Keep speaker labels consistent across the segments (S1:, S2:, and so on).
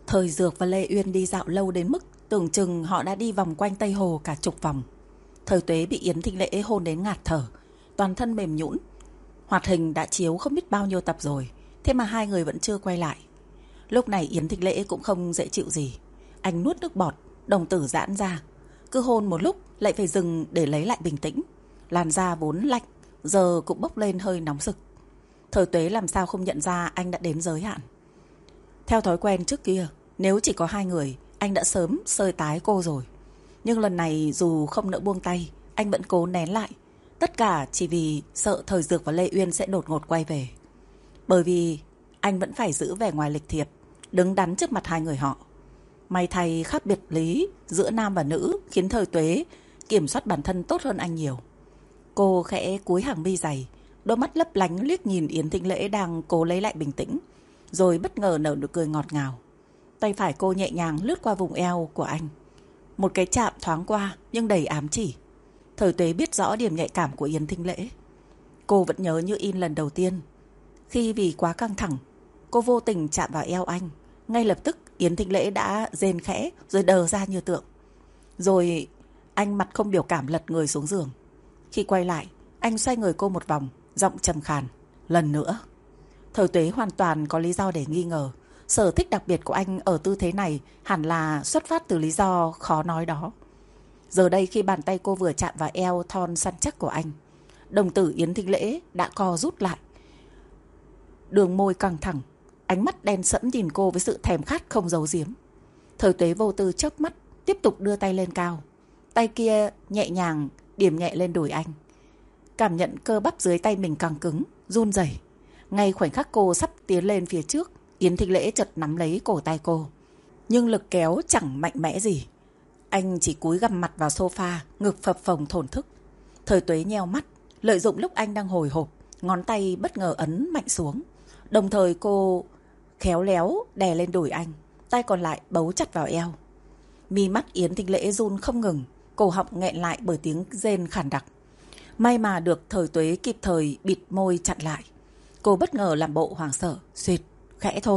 S1: Thời Dược và Lê Uyên đi dạo lâu đến mức tưởng chừng họ đã đi vòng quanh Tây Hồ cả chục vòng. Thời Tuế bị Yến Thịnh Lễ hôn đến ngạt thở, toàn thân mềm nhũn. Hoạt hình đã chiếu không biết bao nhiêu tập rồi, thế mà hai người vẫn chưa quay lại. Lúc này Yến Thịnh Lễ cũng không dễ chịu gì. Anh nuốt nước bọt, đồng tử giãn ra. Cứ hôn một lúc lại phải dừng để lấy lại bình tĩnh. Làn da vốn lạnh, giờ cũng bốc lên hơi nóng rực. Thời Tuế làm sao không nhận ra anh đã đến giới hạn. Theo thói quen trước kia, nếu chỉ có hai người, anh đã sớm sơi tái cô rồi. Nhưng lần này dù không nỡ buông tay, anh vẫn cố nén lại. Tất cả chỉ vì sợ Thời Dược và Lê Uyên sẽ đột ngột quay về. Bởi vì anh vẫn phải giữ vẻ ngoài lịch thiệp, đứng đắn trước mặt hai người họ. May thay khác biệt lý giữa nam và nữ khiến Thời Tuế kiểm soát bản thân tốt hơn anh nhiều. Cô khẽ cúi hàng mi dày, đôi mắt lấp lánh liếc nhìn Yến Thịnh Lễ đang cố lấy lại bình tĩnh, rồi bất ngờ nở nụ cười ngọt ngào. Tay phải cô nhẹ nhàng lướt qua vùng eo của anh. Một cái chạm thoáng qua nhưng đầy ám chỉ. Thời Tuế biết rõ điểm nhạy cảm của Yến Thịnh Lễ. Cô vẫn nhớ như in lần đầu tiên, khi vì quá căng thẳng, cô vô tình chạm vào eo anh. Ngay lập tức Yến Thịnh Lễ đã rên khẽ rồi đờ ra như tượng. Rồi anh mặt không biểu cảm lật người xuống giường. Khi quay lại, anh xoay người cô một vòng, giọng trầm khàn: "Lần nữa." Thời Tuế hoàn toàn có lý do để nghi ngờ. Sở thích đặc biệt của anh ở tư thế này hẳn là xuất phát từ lý do khó nói đó. Giờ đây khi bàn tay cô vừa chạm vào eo thon săn chắc của anh, đồng tử Yến Thịnh Lễ đã co rút lại. Đường môi căng thẳng, ánh mắt đen sẫm nhìn cô với sự thèm khát không giấu giếm. Thời Tuế vô tư chớp mắt, tiếp tục đưa tay lên cao. Tay kia nhẹ nhàng điểm nhẹ lên đùi anh. Cảm nhận cơ bắp dưới tay mình căng cứng, run rẩy. Ngay khoảnh khắc cô sắp tiến lên phía trước, Yến Thịnh Lễ chợt nắm lấy cổ tay cô. Nhưng lực kéo chẳng mạnh mẽ gì. Anh chỉ cúi gằm mặt vào sofa, ngực phập phồng thổn thức. Thời Tuế nheo mắt, lợi dụng lúc anh đang hồi hộp, ngón tay bất ngờ ấn mạnh xuống. Đồng thời cô khéo léo đè lên đùi anh, tay còn lại bấu chặt vào eo. Mi mắt Yến Thịnh Lễ run không ngừng, cổ họng nghẹn lại bởi tiếng rên khản đặc. May mà được Thời Tuế kịp thời bịt môi chặn lại. Cô bất ngờ làm bộ hoảng sợ, suýt, khẽ thôi.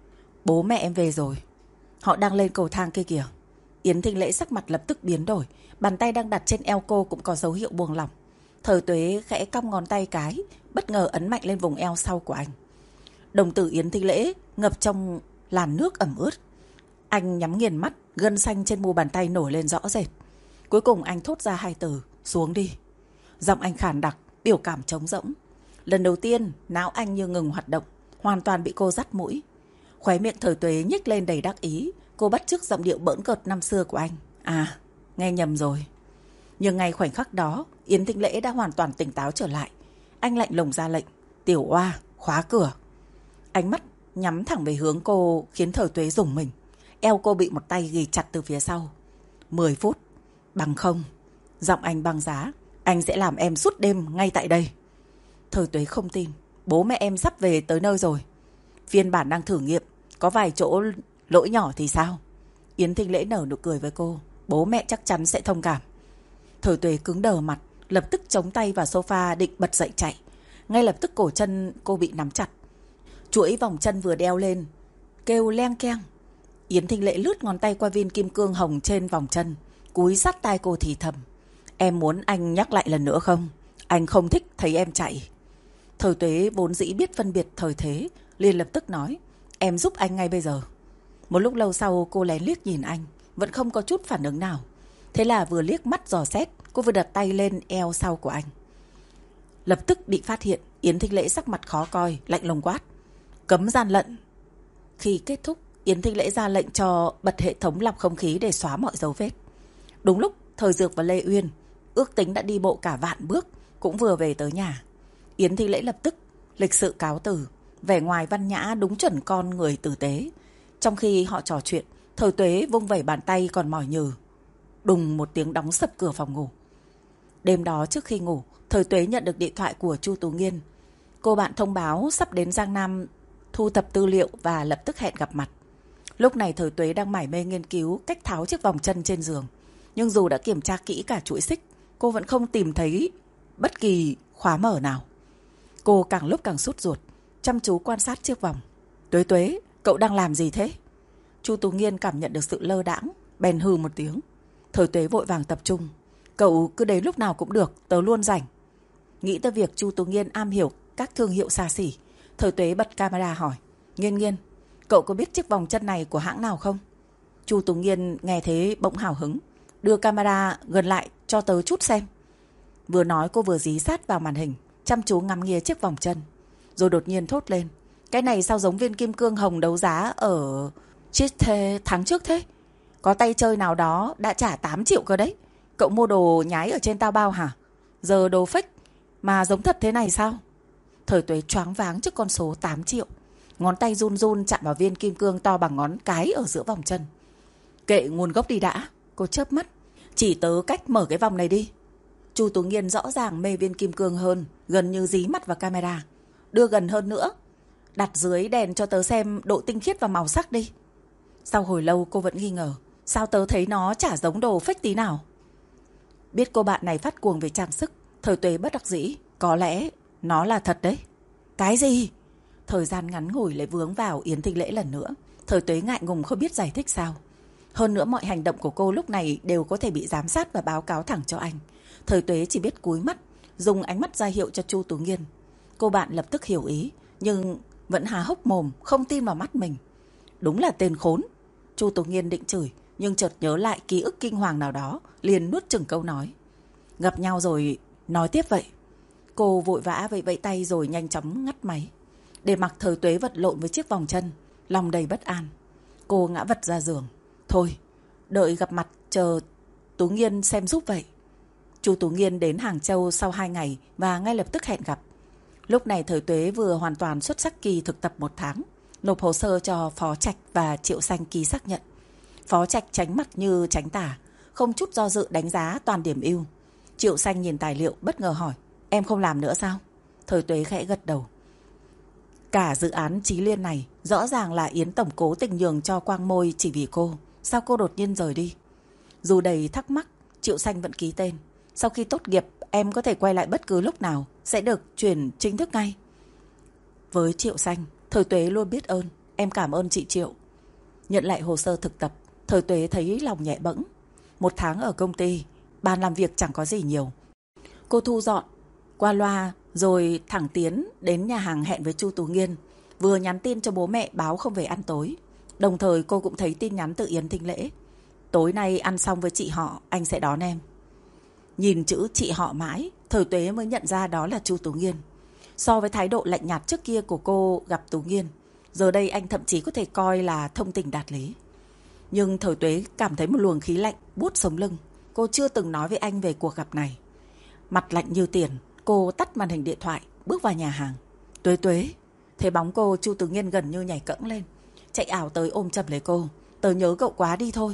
S1: "Bố mẹ em về rồi. Họ đang lên cầu thang kia kìa." Yến Thịnh Lễ sắc mặt lập tức biến đổi, bàn tay đang đặt trên eo cô cũng có dấu hiệu buông lỏng. Thời Tuế khẽ cong ngón tay cái, bất ngờ ấn mạnh lên vùng eo sau của anh. Đồng tử Yến Thịnh Lễ ngập trong làn nước ẩm ướt. Anh nhắm nghiền mắt, gân xanh trên mu bàn tay nổi lên rõ rệt. Cuối cùng anh thốt ra hai từ: "Xuống đi." Giọng anh khàn đặc, biểu cảm trống rỗng. Lần đầu tiên não anh như ngừng hoạt động, hoàn toàn bị cô dắt mũi. Khóe miệng Thời Tuế nhếch lên đầy đắc ý. Cô bắt chước giọng điệu bỡn cợt năm xưa của anh: "À, nghe nhầm rồi." Nhưng ngay khoảnh khắc đó, Yến Thịnh Lễ đã hoàn toàn tỉnh táo trở lại. Anh lạnh lùng ra lệnh: "Tiểu Oa, khóa cửa." Ánh mắt nhắm thẳng về hướng cô khiến Thời Tuế rùng mình. Eo cô bị một tay ghì chặt từ phía sau. 10 phút, bằng không. Giọng anh băng giá: "Anh sẽ làm em suốt đêm ngay tại đây." Thời Tuế không tin. "Bố mẹ em sắp về tới nơi rồi. Phiên bản đang thử nghiệm, có vài chỗ lỗi nhỏ thì sao?" Yến Thịnh Lễ nở nụ cười với cô: "Bố mẹ chắc chắn sẽ thông cảm." Thời Tuế cứng đờ mặt, lập tức chống tay vào sofa định bật dậy chạy. Ngay lập tức cổ chân cô bị nắm chặt. Chuỗi vòng chân vừa đeo lên kêu leng keng. Yến Thịnh Lễ lướt ngón tay qua viên kim cương hồng trên vòng chân, cúi sát tai cô thì thầm: "Em muốn anh nhắc lại lần nữa không? Anh không thích thấy em chạy." Thời Tuế vốn dĩ biết phân biệt thời thế, liền lập tức nói: "Em giúp anh ngay bây giờ." Một lúc lâu sau cô lén liếc nhìn anh, vẫn không có chút phản ứng nào. Thế là vừa liếc mắt dò xét, cô vừa đặt tay lên eo sau của anh. Lập tức bị phát hiện, Yến Thịnh Lễ sắc mặt khó coi, lạnh lùng quát: "Cấm gian lận." Khi kết thúc, Yến Thịnh Lễ ra lệnh cho bật hệ thống lọc không khí để xóa mọi dấu vết. Đúng lúc Thời Dược và Lê Uyên ước tính đã đi bộ cả vạn bước cũng vừa về tới nhà. Yến Thịnh Lễ lập tức lịch sự cáo từ, vẻ ngoài văn nhã đúng chuẩn con người tử tế. Trong khi họ trò chuyện, Thời Tuế vung vẩy bàn tay còn mỏi nhừ. Đùng một tiếng đóng sập cửa phòng ngủ. Đêm đó trước khi ngủ, Thời Tuế nhận được điện thoại của Chu Tú Nghiên. Cô bạn thông báo sắp đến Giang Nam thu thập tư liệu và lập tức hẹn gặp mặt. Lúc này Thời Tuế đang mải mê nghiên cứu cách tháo chiếc vòng chân trên giường. Nhưng dù đã kiểm tra kỹ cả chuỗi xích, cô vẫn không tìm thấy bất kỳ khóa mở nào. Cô càng lúc càng sốt ruột, chăm chú quan sát chiếc vòng. "Tuế Tuế, cậu đang làm gì thế?" Chu Tú Nghiên cảm nhận được sự lơ đãng, bèn hừ một tiếng. Thời Tuế vội vàng tập trung. Cậu cứ đến lúc nào cũng được, tớ luôn rảnh. Nghĩ tới việc Chu Tú Nghiên am hiểu các thương hiệu xa xỉ, Thời Tuế bật camera hỏi. Nghiên Nghiên, cậu có biết chiếc vòng chân này của hãng nào không? Chu Tú Nghiên nghe thế bỗng hào hứng. Đưa camera gần lại cho tớ chút xem. Vừa nói cô vừa dí sát vào màn hình, chăm chú ngắm nghía chiếc vòng chân. Rồi đột nhiên thốt lên. Cái này sao giống viên kim cương hồng đấu giá ở Chiste tháng trước thế? Có tay chơi nào đó đã trả 8 triệu cơ đấy. Cậu mua đồ nhái ở trên Taobao hả? Giờ đồ fake mà giống thật thế này sao? Thời Tuế choáng váng trước con số 8 triệu. Ngón tay run run chạm vào viên kim cương to bằng ngón cái ở giữa vòng chân. Kệ nguồn gốc đi đã. Cô chớp mắt. Chỉ tớ cách mở cái vòng này đi. Chu Tú Nghiên rõ ràng mê viên kim cương hơn, gần như dí mắt vào camera. Đưa gần hơn nữa. Đặt dưới đèn cho tớ xem độ tinh khiết và màu sắc đi. Sau hồi lâu cô vẫn nghi ngờ. Sao tớ thấy nó chả giống đồ fake tí nào? Biết cô bạn này phát cuồng về trang sức, Thời Tuế bất đắc dĩ. Có lẽ nó là thật đấy. Cái gì? Thời gian ngắn ngủi lại vướng vào Yến Thinh Lễ lần nữa. Thời Tuế ngại ngùng không biết giải thích sao. Hơn nữa mọi hành động của cô lúc này đều có thể bị giám sát và báo cáo thẳng cho anh. Thời Tuế chỉ biết cúi mắt, dùng ánh mắt ra hiệu cho Chu Tú Nghiên. Cô bạn lập tức hiểu ý, nhưng vẫn há hốc mồm, không tin vào mắt mình. Đúng là tên khốn. Chu Tú Nghiên định chửi, nhưng chợt nhớ lại ký ức kinh hoàng nào đó, liền nuốt chửng câu nói. Gặp nhau rồi, nói tiếp vậy. Cô vội vã vẫy tay rồi nhanh chóng ngắt máy. Để mặc Thời Tuế vật lộn với chiếc vòng chân, lòng đầy bất an. Cô ngã vật ra giường. Thôi, đợi gặp mặt chờ Tú Nghiên xem giúp vậy. Chu Tú Nghiên đến Hàng Châu sau 2 ngày và ngay lập tức hẹn gặp. Lúc này Thời Tuế vừa hoàn toàn xuất sắc kỳ thực tập 1 tháng, nộp hồ sơ cho Phó Trạch và Triệu Xanh ký xác nhận. Phó Trạch tránh mặt như tránh tả, không chút do dự đánh giá toàn điểm ưu. Triệu Xanh nhìn tài liệu bất ngờ hỏi, em không làm nữa sao? Thời Tuế khẽ gật đầu. Cả dự án Chí Liên này rõ ràng là Yến tổng cố tình nhường cho Quang Môi chỉ vì cô. Sao cô đột nhiên rời đi? Dù đầy thắc mắc, Triệu Xanh vẫn ký tên. Sau khi tốt nghiệp, em có thể quay lại bất cứ lúc nào, sẽ được chuyển chính thức ngay. Với Triệu Xanh, Thời Tuế luôn biết ơn. Em cảm ơn chị Triệu. Nhận lại hồ sơ thực tập, Thời Tuế thấy lòng nhẹ bẫng. 1 tháng ở công ty, bàn làm việc chẳng có gì nhiều. Cô thu dọn, qua loa, rồi thẳng tiến đến nhà hàng hẹn với Chu Tú Nghiên. Vừa nhắn tin cho bố mẹ báo không về ăn tối. Đồng thời cô cũng thấy tin nhắn từ Yến Thinh Lễ. Tối nay ăn xong với chị họ, anh sẽ đón em. Nhìn chữ chị họ mãi, Thời Tuế mới nhận ra đó là Chu Tú Nghiên. So với thái độ lạnh nhạt trước kia của cô gặp Tú Nghiên, giờ đây anh thậm chí có thể coi là thông tình đạt lý. Nhưng Thời Tuế cảm thấy một luồng khí lạnh buốt sống lưng. Cô chưa từng nói với anh về cuộc gặp này. Mặt lạnh như tiền, cô tắt màn hình điện thoại, bước vào nhà hàng. Tuế Tuế. Thấy bóng cô, Chu Tú Nghiên gần như nhảy cẫng lên, chạy ảo tới ôm chầm lấy cô. Tớ nhớ cậu quá đi thôi.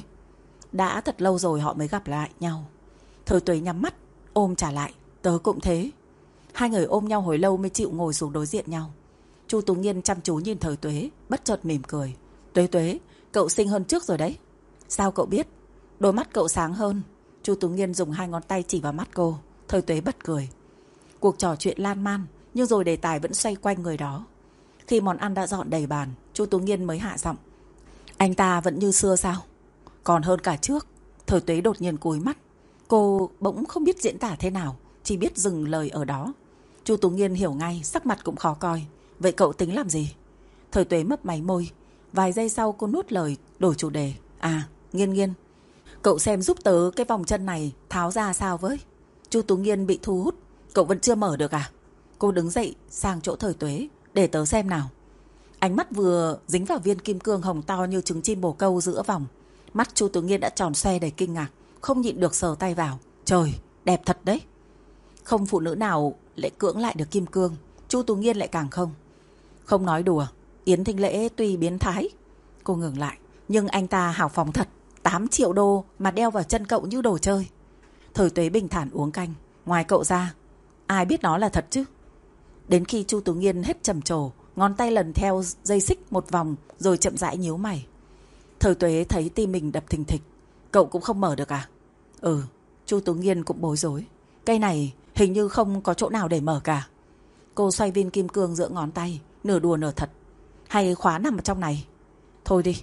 S1: Đã thật lâu rồi họ mới gặp lại nhau. Thời Tuế nhắm mắt, ôm trả lại. Tớ cũng thế. Hai người ôm nhau hồi lâu mới chịu ngồi xuống đối diện nhau. Chu Tú Nghiên chăm chú nhìn Thời Tuế, bất chợt mỉm cười. Tuế Tuế, cậu xinh hơn trước rồi đấy. Sao cậu biết? Đôi mắt cậu sáng hơn. Chu Tú Nghiên dùng 2 ngón tay chỉ vào mắt cô. Thời Tuế bật cười. Cuộc trò chuyện lan man, nhưng rồi đề tài vẫn xoay quanh người đó. Khi món ăn đã dọn đầy bàn, Chu Tú Nghiên mới hạ giọng. Anh ta vẫn như xưa sao? Còn hơn cả trước. Thời Tuế đột nhiên cúi mắt. Cô bỗng không biết diễn tả thế nào, chỉ biết dừng lời ở đó. Chu Tú Nghiên hiểu ngay, sắc mặt cũng khó coi. Vậy cậu tính làm gì? Thời Tuế mấp máy môi. Vài giây sau cô nuốt lời, đổi chủ đề. À, Nghiên Nghiên, cậu xem giúp tớ cái vòng chân này tháo ra sao với? Chu Tú Nghiên bị thu hút. Cậu vẫn chưa mở được à? Cô đứng dậy sang chỗ Thời Tuế. Để tớ xem nào. Ánh mắt vừa dính vào viên kim cương hồng to như trứng chim bồ câu giữa vòng. Mắt Chu Tú Nghiên đã tròn xoe đầy kinh ngạc, không nhịn được sờ tay vào. Trời, đẹp thật đấy. Không phụ nữ nào lại cưỡng lại được kim cương. Chu Tú Nghiên lại càng không. Không nói đùa, Yến Thinh Lễ tuy biến thái. Cô ngừng lại. Nhưng anh ta hào phóng thật. 8 triệu đô mà đeo vào chân cậu như đồ chơi. Thời Tuế bình thản uống canh. Ngoài cậu ra, ai biết nó là thật chứ? Đến khi Chu Tú Nghiên hết trầm trồ, ngón tay lần theo dây xích một vòng rồi chậm rãi nhíu mày. Thời Tuế thấy tim mình đập thình thịch. Cậu cũng không mở được à? Ừ. Chu Tú Nghiên cũng bối rối. Cây này hình như không có chỗ nào để mở cả. Cô xoay viên kim cương giữa ngón tay, nửa đùa nửa thật. Hay khóa nằm ở trong này? Thôi đi,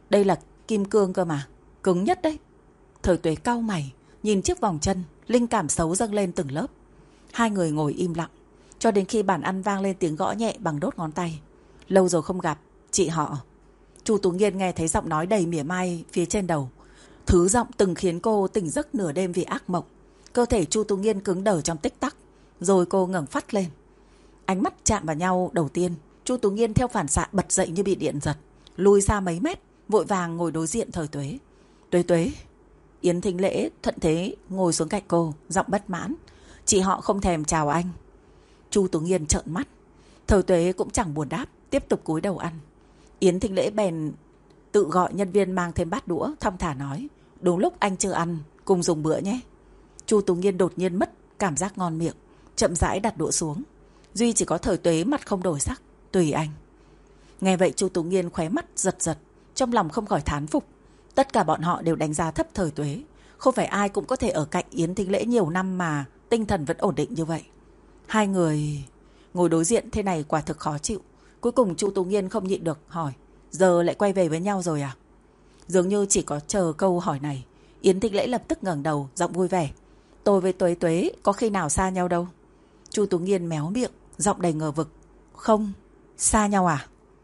S1: Đây là kim cương cơ mà, cứng nhất đấy. Thời Tuế cau mày, nhìn chiếc vòng chân, linh cảm xấu dâng lên từng lớp. Hai người ngồi im lặng, cho đến khi bàn ăn vang lên tiếng gõ nhẹ bằng đốt ngón tay. Lâu rồi không gặp, chị họ. Chu Tú Nghiên nghe thấy giọng nói đầy mỉa mai phía trên đầu. Thứ giọng từng khiến cô tỉnh giấc nửa đêm vì ác mộng. Cơ thể Chu Tú Nghiên cứng đờ trong tích tắc, rồi cô ngẩng phát lên. Ánh mắt chạm vào nhau đầu tiên, Chu Tú Nghiên theo phản xạ bật dậy như bị điện giật, lùi xa mấy mét, vội vàng ngồi đối diện Thời Tuế. Tuế Tuế. Yến Thính Lễ thuận thế ngồi xuống cạnh cô, giọng bất mãn. Chị họ không thèm chào anh. Chu Tú Nghiên trợn mắt. Thời Tuế cũng chẳng buồn đáp, tiếp tục cúi đầu ăn. Yến Thính Lễ bèn tự gọi nhân viên mang thêm bát đũa, thong thả nói. Đúng lúc anh chưa ăn, cùng dùng bữa nhé. Chu Tú Nghiên đột nhiên mất cảm giác ngon miệng, chậm rãi đặt đũa xuống. Duy chỉ có Thời Tuế mặt không đổi sắc. Tùy anh. Nghe vậy Chu Tú Nghiên khóe mắt giật giật, trong lòng không khỏi thán phục. Tất cả bọn họ đều đánh giá thấp Thời Tuế. Không phải ai cũng có thể ở cạnh Yến Thính Lễ nhiều năm mà tinh thần vẫn ổn định như vậy. Hai người ngồi đối diện thế này quả thực khó chịu. Cuối cùng Chu Tú Nghiên không nhịn được hỏi. Giờ lại quay về với nhau rồi à? Dường như chỉ có chờ câu hỏi này, Yến Thính Lễ lập tức ngẩng đầu, giọng vui vẻ. Tôi với Tuế Tuế có khi nào xa nhau đâu. Chu Tú Nghiên méo miệng, giọng đầy ngờ vực. Không, xa nhau à?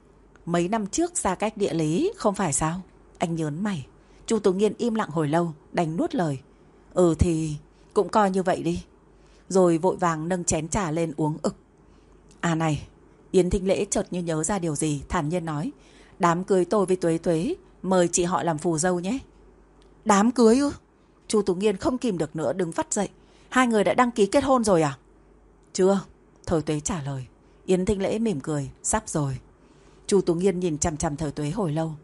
S1: Mấy năm trước xa cách địa lý, không phải sao? Anh nhớn mày. Chu Tú Nghiên im lặng hồi lâu, đành nuốt lời. Thì cũng coi như vậy đi. Rồi vội vàng nâng chén trà lên uống ực. À này, Yến Thính Lễ chợt như nhớ ra điều gì, thản nhiên nói. Đám cưới tôi với Tuế Tuế, mời chị họ làm phù dâu nhé. Đám cưới ư? Chu Tú Nghiên không kìm được nữa, đứng phắt dậy. Hai người đã đăng ký kết hôn rồi à? Chưa, Thời Tuế trả lời. Yến Thính Lễ mỉm cười, sắp rồi. Chu Tú Nghiên nhìn chằm chằm Thời Tuế hồi lâu.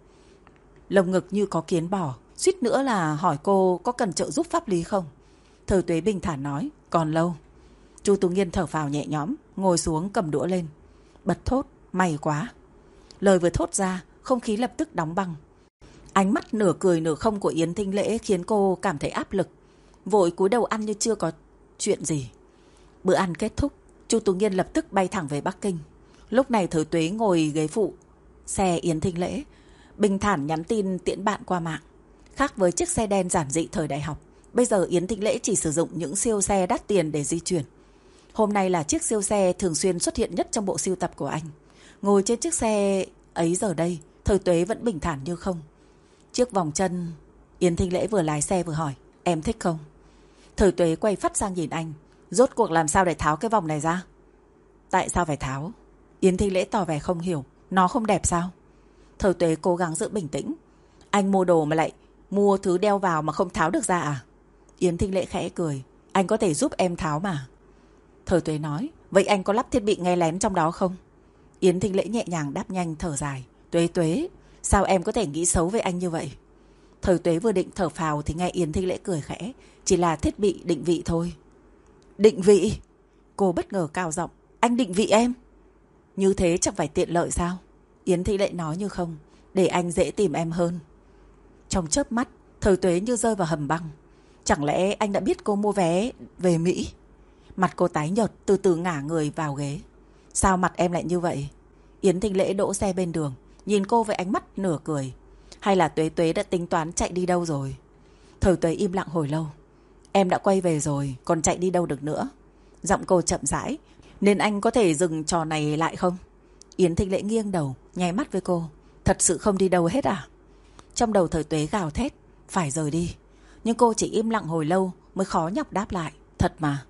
S1: Lồng ngực như có kiến bò, suýt nữa là hỏi cô có cần trợ giúp pháp lý không. Thời Tuế bình thản nói, còn lâu. Chu Tú Nghiên thở phào nhẹ nhõm, ngồi xuống cầm đũa lên. Bật thốt, may quá. Lời vừa thốt ra, không khí lập tức đóng băng. Ánh mắt nửa cười nửa không của Yến Thính Lễ khiến cô cảm thấy áp lực. Vội cúi đầu ăn như chưa có chuyện gì. Bữa ăn kết thúc, Chu Tú Nghiên lập tức bay thẳng về Bắc Kinh. Lúc này Thời Tuế ngồi ghế phụ xe Yến Thính Lễ, bình thản nhắn tin tiễn bạn qua mạng. Khác với chiếc xe đen giản dị thời đại học, bây giờ Yến Thính Lễ chỉ sử dụng những siêu xe đắt tiền để di chuyển. Hôm nay là chiếc siêu xe thường xuyên xuất hiện nhất trong bộ sưu tập của anh. Ngồi trên chiếc xe ấy giờ đây, Thời Tuế vẫn bình thản như không. Chiếc vòng chân... Yến Thính Lễ vừa lái xe vừa hỏi, em thích không? Thời Tuế quay phắt sang nhìn anh. Rốt cuộc làm sao để tháo cái vòng này ra? Tại sao phải tháo? Yến Thính Lễ tỏ vẻ không hiểu. Nó không đẹp sao? Thời Tuế cố gắng giữ bình tĩnh. Anh mua đồ mà lại mua thứ đeo vào mà không tháo được ra à? Yến Thính Lễ khẽ cười. Anh có thể giúp em tháo mà. Thời Tuế nói, vậy anh có lắp thiết bị nghe lén trong đó không? Yến Thính Lễ nhẹ nhàng đáp nhanh thở dài. Tuế Tuế, sao em có thể nghĩ xấu về anh như vậy? Thời Tuế vừa định thở phào thì nghe Yến Thính Lễ cười khẽ. Chỉ là thiết bị định vị thôi. Định vị? Cô bất ngờ cao giọng. Anh định vị em? Như thế chẳng phải tiện lợi sao? Yến Thính Lễ nói như không. Để anh dễ tìm em hơn. Trong chớp mắt, Thời Tuế như rơi vào hầm băng. Chẳng lẽ anh đã biết cô mua vé về Mỹ? Mặt cô tái nhợt, từ từ ngả người vào ghế. Sao mặt em lại như vậy? Yến Thính Lễ đỗ xe bên đường, nhìn cô với ánh mắt nửa cười. Hay là Tuế Tuế đã tính toán chạy đi đâu rồi? Thời Tuế im lặng hồi lâu. Em đã quay về rồi, còn chạy đi đâu được nữa? Giọng cô chậm rãi. Nên anh có thể dừng trò này lại không? Yến Thính Lễ nghiêng đầu, nháy mắt với cô. Thật sự không đi đâu hết à? Trong đầu Thời Tuế gào thét, phải rời đi. Nhưng cô chỉ im lặng hồi lâu mới khó nhọc đáp lại. Thật mà.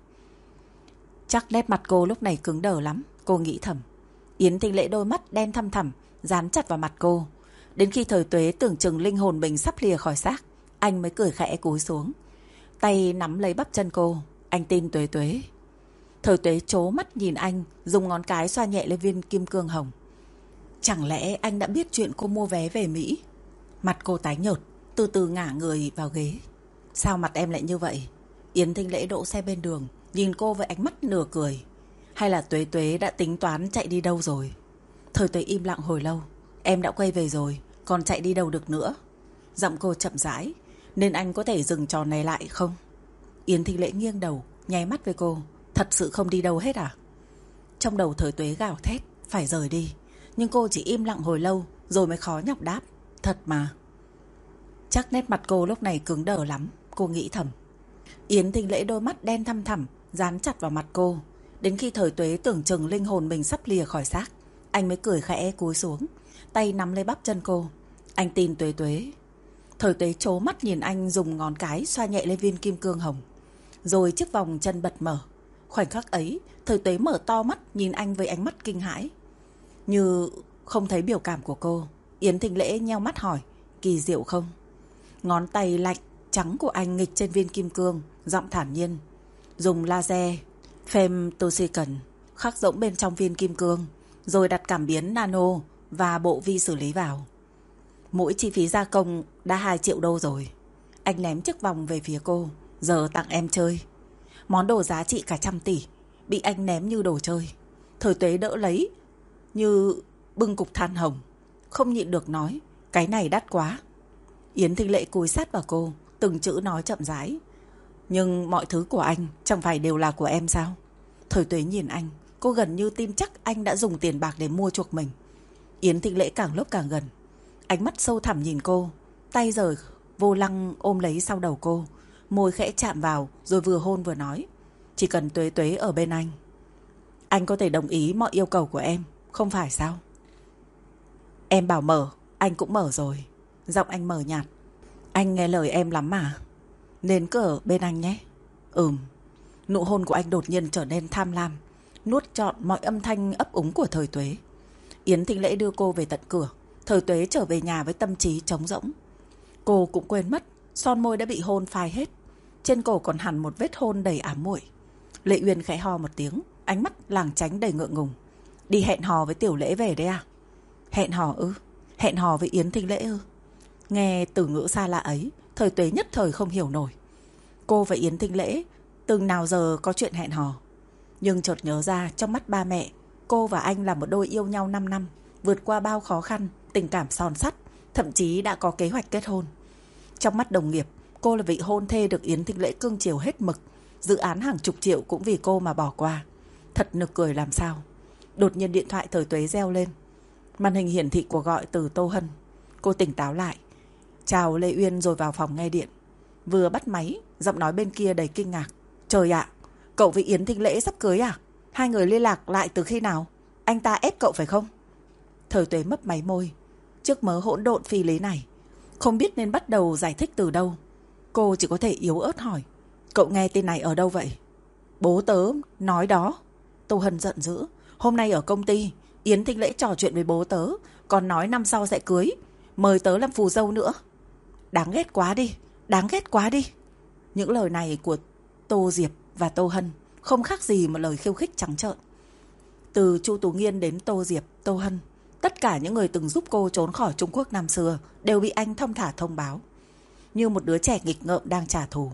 S1: Chắc nét mặt cô lúc này cứng đờ lắm, cô nghĩ thầm. Yến Thính Lễ đôi mắt đen thăm thẳm dán chặt vào mặt cô. Đến khi Thời Tuế tưởng chừng linh hồn mình sắp lìa khỏi xác, anh mới cười khẽ cúi xuống, tay nắm lấy bắp chân cô. Anh tin Tuế Tuế. Thời Tuế trố mắt nhìn anh, dùng ngón cái xoa nhẹ lên viên kim cương hồng. Chẳng lẽ anh đã biết chuyện cô mua vé về Mỹ? Mặt cô tái nhợt, từ từ ngả người vào ghế. Sao mặt em lại như vậy? Yến Thính Lễ đỗ xe bên đường, nhìn cô với ánh mắt nửa cười. Hay là Tuế Tuế đã tính toán chạy đi đâu rồi? Thời Tuế im lặng hồi lâu. Em đã quay về rồi, còn chạy đi đâu được nữa? Giọng cô chậm rãi. Nên anh có thể dừng trò này lại không? Yến Thính Lễ nghiêng đầu, nháy mắt với cô. Thật sự không đi đâu hết à? Trong đầu Thời Tuế gào thét, phải rời đi. Nhưng cô chỉ im lặng hồi lâu, rồi mới khó nhọc đáp. Thật mà. Chắc nét mặt cô lúc này cứng đờ lắm, cô nghĩ thầm. Yến Thính Lễ đôi mắt đen thăm thẳm dán chặt vào mặt cô. Đến khi Thời Tuế tưởng chừng linh hồn mình sắp lìa khỏi xác, anh mới cười khẽ cúi xuống, tay nắm lấy bắp chân cô. Anh tin Tuế Tuế. Thời Tuế trố mắt nhìn anh dùng ngón cái xoa nhẹ lên viên kim cương hồng. Rồi chiếc vòng chân bật mở. Khoảnh khắc ấy, Thời Tuế mở to mắt nhìn anh với ánh mắt kinh hãi. Như không thấy biểu cảm của cô, Yến Thính Lễ nheo mắt hỏi, kỳ diệu không? Ngón tay lạnh, trắng của anh nghịch trên viên kim cương, giọng thản nhiên. Dùng laser femtosecond khắc rỗng bên trong viên kim cương, rồi đặt cảm biến nano và bộ vi xử lý vào. Mỗi chi phí gia công đã 2 triệu đô rồi. Anh ném chiếc vòng về phía cô. Giờ tặng em chơi. Món đồ giá trị cả 100 tỷ bị anh ném như đồ chơi. Thời Tuế đỡ lấy như bưng cục than hồng, không nhịn được nói, cái này đắt quá. Yến Thính Lễ cúi sát vào cô, từng chữ nói chậm rãi. Nhưng mọi thứ của anh chẳng phải đều là của em sao? Thời Tuế nhìn anh, cô gần như tin chắc anh đã dùng tiền bạc để mua chuộc mình. Yến Thính Lễ càng lúc càng gần, ánh mắt sâu thẳm nhìn cô, tay rời vô lăng ôm lấy sau đầu cô, môi khẽ chạm vào rồi vừa hôn vừa nói, chỉ cần Tuế Tuế ở bên anh có thể đồng ý mọi yêu cầu của em, không phải sao? Em bảo mở, anh cũng mở rồi. Giọng anh mờ nhạt. Anh nghe lời em lắm mà, nên cứ ở bên anh nhé. Nụ hôn của anh đột nhiên trở nên tham lam, nuốt trọn mọi âm thanh ấp úng của Thời Tuế. Yến Thính Lễ đưa cô về tận cửa. Thời Tuế trở về nhà với tâm trí trống rỗng. Cô cũng quên mất son môi đã bị hôn phai hết, trên cổ còn hẳn một vết hôn đầy ám muội. Lệ Uyên khẽ ho một tiếng, ánh mắt lảng tránh đầy ngượng ngùng. Đi hẹn hò với Tiểu Lễ về đấy à? Hẹn hò ư? Hẹn hò với Yến Thính Lễ ư? Nghe từ ngữ xa lạ ấy, Thời Tuế nhất thời không hiểu nổi. Cô và Yến Thính Lễ từng nào giờ có chuyện hẹn hò. Nhưng chợt nhớ ra trong mắt ba mẹ, cô và anh là một đôi yêu nhau 5 năm, vượt qua bao khó khăn, tình cảm son sắt, thậm chí đã có kế hoạch kết hôn. Trong mắt đồng nghiệp, cô là vị hôn thê được Yến Thính Lễ cưng chiều hết mực. Dự án hàng chục triệu cũng vì cô mà bỏ qua. Thật nực cười làm sao. Đột nhiên điện thoại Thời Tuế reo lên. Màn hình hiển thị cuộc gọi từ Tô Hân. Cô tỉnh táo lại, chào Lê Uyên rồi vào phòng nghe điện. Vừa bắt máy, giọng nói bên kia đầy kinh ngạc. Trời ạ, cậu với Yến Thính Lễ sắp cưới à? Hai người liên lạc lại từ khi nào? Anh ta ép cậu phải không? Thời Tuế mấp máy môi. Trước mớ hỗn độn phi lý này, không biết nên bắt đầu giải thích từ đâu. Cô chỉ có thể yếu ớt hỏi, cậu nghe tin này ở đâu vậy? Bố tớ nói đó. Tô Hân giận dữ. Hôm nay ở công ty, Yến Thính Lễ trò chuyện với bố tớ, còn nói năm sau sẽ cưới, mời tớ làm phù dâu nữa. Đáng ghét quá đi, đáng ghét quá đi. Những lời này của Tô Diệp và Tô Hân không khác gì một lời khiêu khích trắng trợn. Từ Chu Tú Nghiên đến Tô Diệp, Tô Hân, tất cả những người từng giúp cô trốn khỏi Trung Quốc năm xưa đều bị anh thong thả thông báo, như một đứa trẻ nghịch ngợm đang trả thù.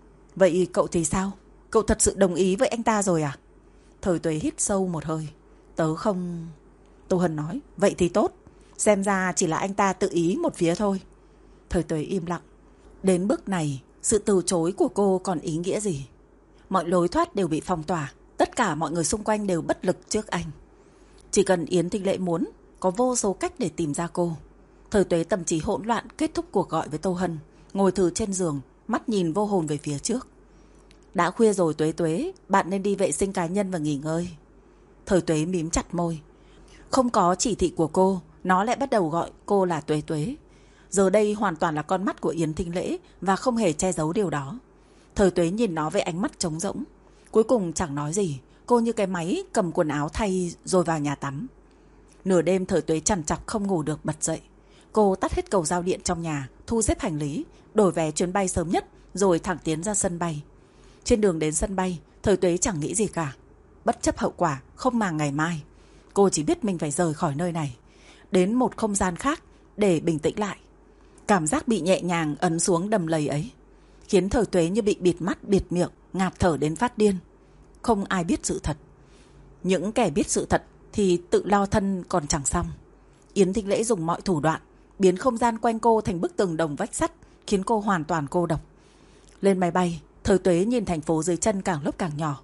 S1: Vậy cậu thì sao? Cậu thật sự đồng ý với anh ta rồi à? Thời Tuế hít sâu một hơi. Tớ không... Tô Hân nói, vậy thì tốt. Xem ra chỉ là anh ta tự ý một phía thôi. Thời Tuế im lặng. Đến bước này, sự từ chối của cô còn ý nghĩa gì? Mọi lối thoát đều bị phong tỏa. Tất cả mọi người xung quanh đều bất lực trước anh. Chỉ cần Yến Thính Lễ muốn, có vô số cách để tìm ra cô. Thời Tuế tâm trí hỗn loạn kết thúc cuộc gọi với Tô Hân, ngồi thử trên giường, mắt nhìn vô hồn về phía trước. Đã khuya rồi Tuế Tuế, bạn nên đi vệ sinh cá nhân và nghỉ ngơi. Thời Tuế mím chặt môi. Không có chỉ thị của cô, nó lại bắt đầu gọi cô là Tuế Tuế. Giờ đây hoàn toàn là con mắt của Yến Thính Lễ và không hề che giấu điều đó. Thời Tuế nhìn nó với ánh mắt trống rỗng. Cuối cùng chẳng nói gì, cô như cái máy cầm quần áo thay rồi vào nhà tắm. Nửa đêm Thời Tuế trằn trọc không ngủ được bật dậy. Cô tắt hết cầu giao điện trong nhà, thu xếp hành lý, đổi vé chuyến bay sớm nhất rồi thẳng tiến ra sân bay. Trên đường đến sân bay, Thời Tuế chẳng nghĩ gì cả. Bất chấp hậu quả, không màng ngày mai, cô chỉ biết mình phải rời khỏi nơi này, đến một không gian khác để bình tĩnh lại. Cảm giác bị nhẹ nhàng ấn xuống đầm lầy ấy khiến Thời Tuế như bị bịt mắt bịt miệng, ngạt thở đến phát điên. Không ai biết sự thật. Những kẻ biết sự thật thì tự lo thân còn chẳng xong. Yến Thính Lễ dùng mọi thủ đoạn biến không gian quanh cô thành bức tường đồng vách sắt, khiến cô hoàn toàn cô độc. Lên máy bay, Thời Tuế nhìn thành phố dưới chân càng lúc càng nhỏ.